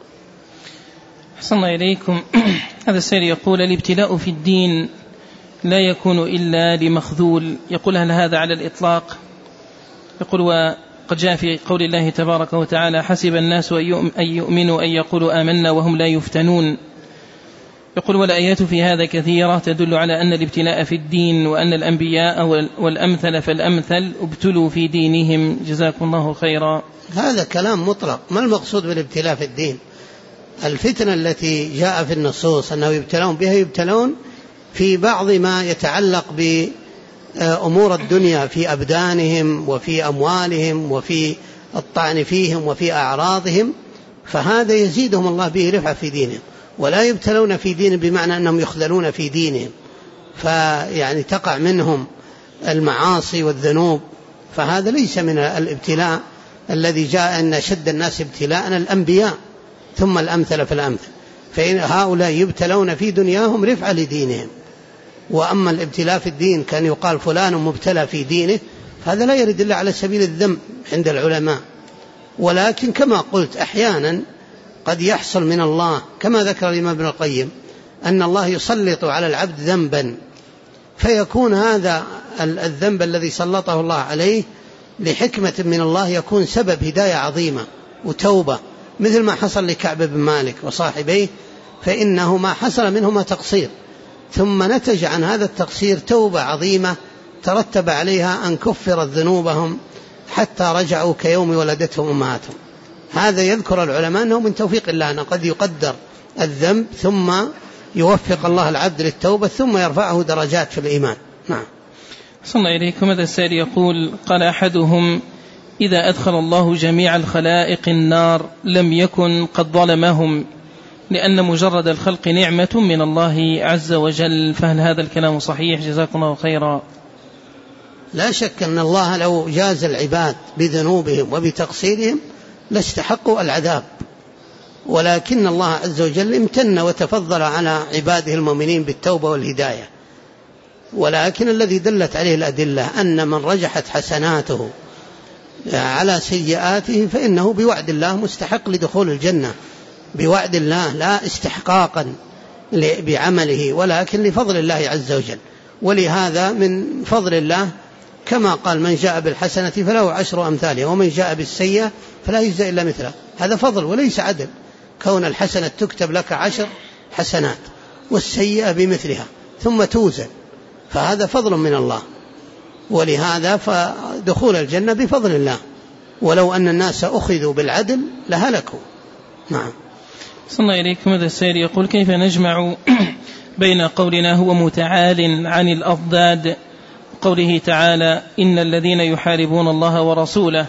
أحسن الله إليكم. هذا السائل يقول: الابتلاء في الدين لا يكون إلا لمخذول. يقول: هل هذا على الإطلاق؟ يقول: وقد جاء في قول الله تبارك وتعالى: حسب الناس أن يؤمنوا أن يقولوا آمنا وهم لا يفتنون. يقول: والآيات في هذا كثيرة تدل على أن الابتلاء في الدين، وأن الأنبياء والأمثل فالأمثل ابتلوا في دينهم. جزاكم الله خيرا. هذا كلام مطلق. ما المقصود بالابتلاء في الدين؟ الفتنة التي جاء في النصوص أنه يبتلون بها يبتلون في بعض ما يتعلق بأمور الدنيا، في أبدانهم وفي أموالهم وفي الطعن فيهم وفي أعراضهم، فهذا يزيدهم الله به رفعة في دينهم. ولا يبتلون في دينهم بمعنى أنهم يخذلون في دينهم، فيعني تقع منهم المعاصي والذنوب، فهذا ليس من الابتلاء الذي جاء أن شد الناس ابتلاء الأنبياء ثم الأمثل فالأمثل، فإن هؤلاء يبتلون في دنياهم رفعة لدينهم. وأما الابتلاء في الدين كان يقال فلان مبتلى في دينه، فهذا لا يرد إلا على سبيل الذم عند العلماء. ولكن كما قلت أحيانا قد يحصل من الله كما ذكر الإمام ابن القيم أن الله يسلط على العبد ذنبا، فيكون هذا الذنب الذي سلطه الله عليه لحكمة من الله يكون سبب هداية عظيمة وتوبة، مثل ما حصل لكعب بن مالك وصاحبيه، فإنه ما حصل منهما تقصير، ثم نتج عن هذا التقصير توبة عظيمة ترتب عليها أن كفرت ذنوبهم حتى رجعوا كيوم ولدتهم أمهاتهم. هذا يذكر العلماء أنه من توفيق الله، أنه قد يقدر الذنب ثم يوفق الله العبد للتوبة ثم يرفعه درجات في الإيمان. نعم. صلى الله إليكم. هذا السائل يقول: قال أحدهم: إذا أدخل الله جميع الخلائق النار لم يكن قد ظلمهم، لأن مجرد الخلق نعمة من الله عز وجل، فهل هذا الكلام صحيح؟ جزاكم الله خيرا. لا شك أن الله لو جاز العباد بذنوبهم وبتقصيرهم لاستحقوا العذاب، ولكن الله عز وجل امتن وتفضل على عباده المؤمنين بالتوبة والهداية. ولكن الذي دلت عليه الأدلة أن من رجحت حسناته على سيئاته فإنه بوعد الله مستحق لدخول الجنة، بوعد الله لا استحقاقا بعمله ولكن لفضل الله عز وجل. ولهذا من فضل الله كما قال: من جاء بالحسنة فله 10 أمثالها ومن جاء بالسيئة فلا يجزى إلا مثله. هذا فضل وليس عدل، كون الحسنة تكتب لك 10 حسنات والسيئة بمثلها ثم توزن، فهذا فضل من الله. ولهذا فدخول الجنة بفضل الله، ولو أن الناس أخذوا بالعدل لهلكوا. نعم. صلى الله إليكم. هذا السائل يقول: كيف نجمع بين قولنا هو متعال عن الأضداد قوله تعالى: إن الذين يحاربون الله ورسوله؟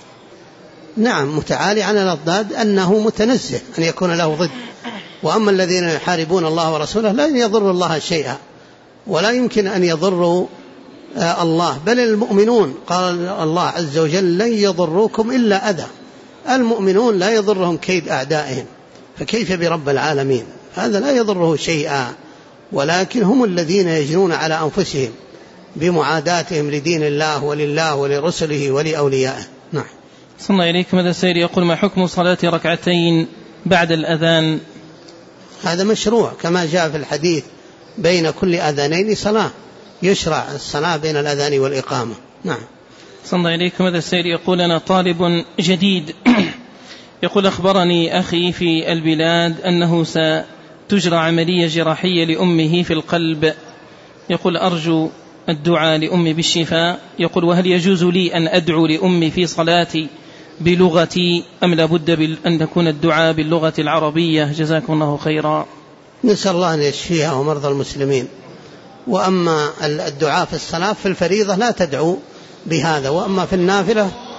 نعم، متعالي عن الأضداد أنه متنزه أن يكون له ضد. وأما الذين يحاربون الله ورسوله لن يضروا الله شيئا ولا يمكن أن يضروا الله، بل المؤمنون قال الله عز وجل: لن يضروكم إلا أذى المؤمنون لا يضرهم كيد أعدائهم، فكيف برب العالمين؟ هذا لا يضره شيئا، ولكن هم الذين يجنون على أنفسهم بمعاداتهم لدين الله ولله ولرسله ولأوليائه. نعم. صلى الله إليك. ماذا سير يقول ما حكم صلاة ركعتين بعد الأذان؟ هذا مشروع كما جاء في الحديث بين كل أذانين صلاة، يشرع الصلاة بين الأذان والإقامة. نعم. صلى الله إليك. ماذا سير يقول أنا طالب جديد يقول أخبرني أخي في البلاد أنه ستجرى عملية جراحية لأمه في القلب، يقول أرجو الدعاء لأمي بالشفاء. يقول وهل يجوز لي أن أدعو لأمي في صلاتي بلغتي أم لابد أن تكون الدعاء باللغة العربية؟ جزاكم الله خيرا. نسأل الله أن يشفيها ومرضى المسلمين. وأما الدعاء في الصلاة في الفريضة لا تدعو بهذا، وأما في النافلة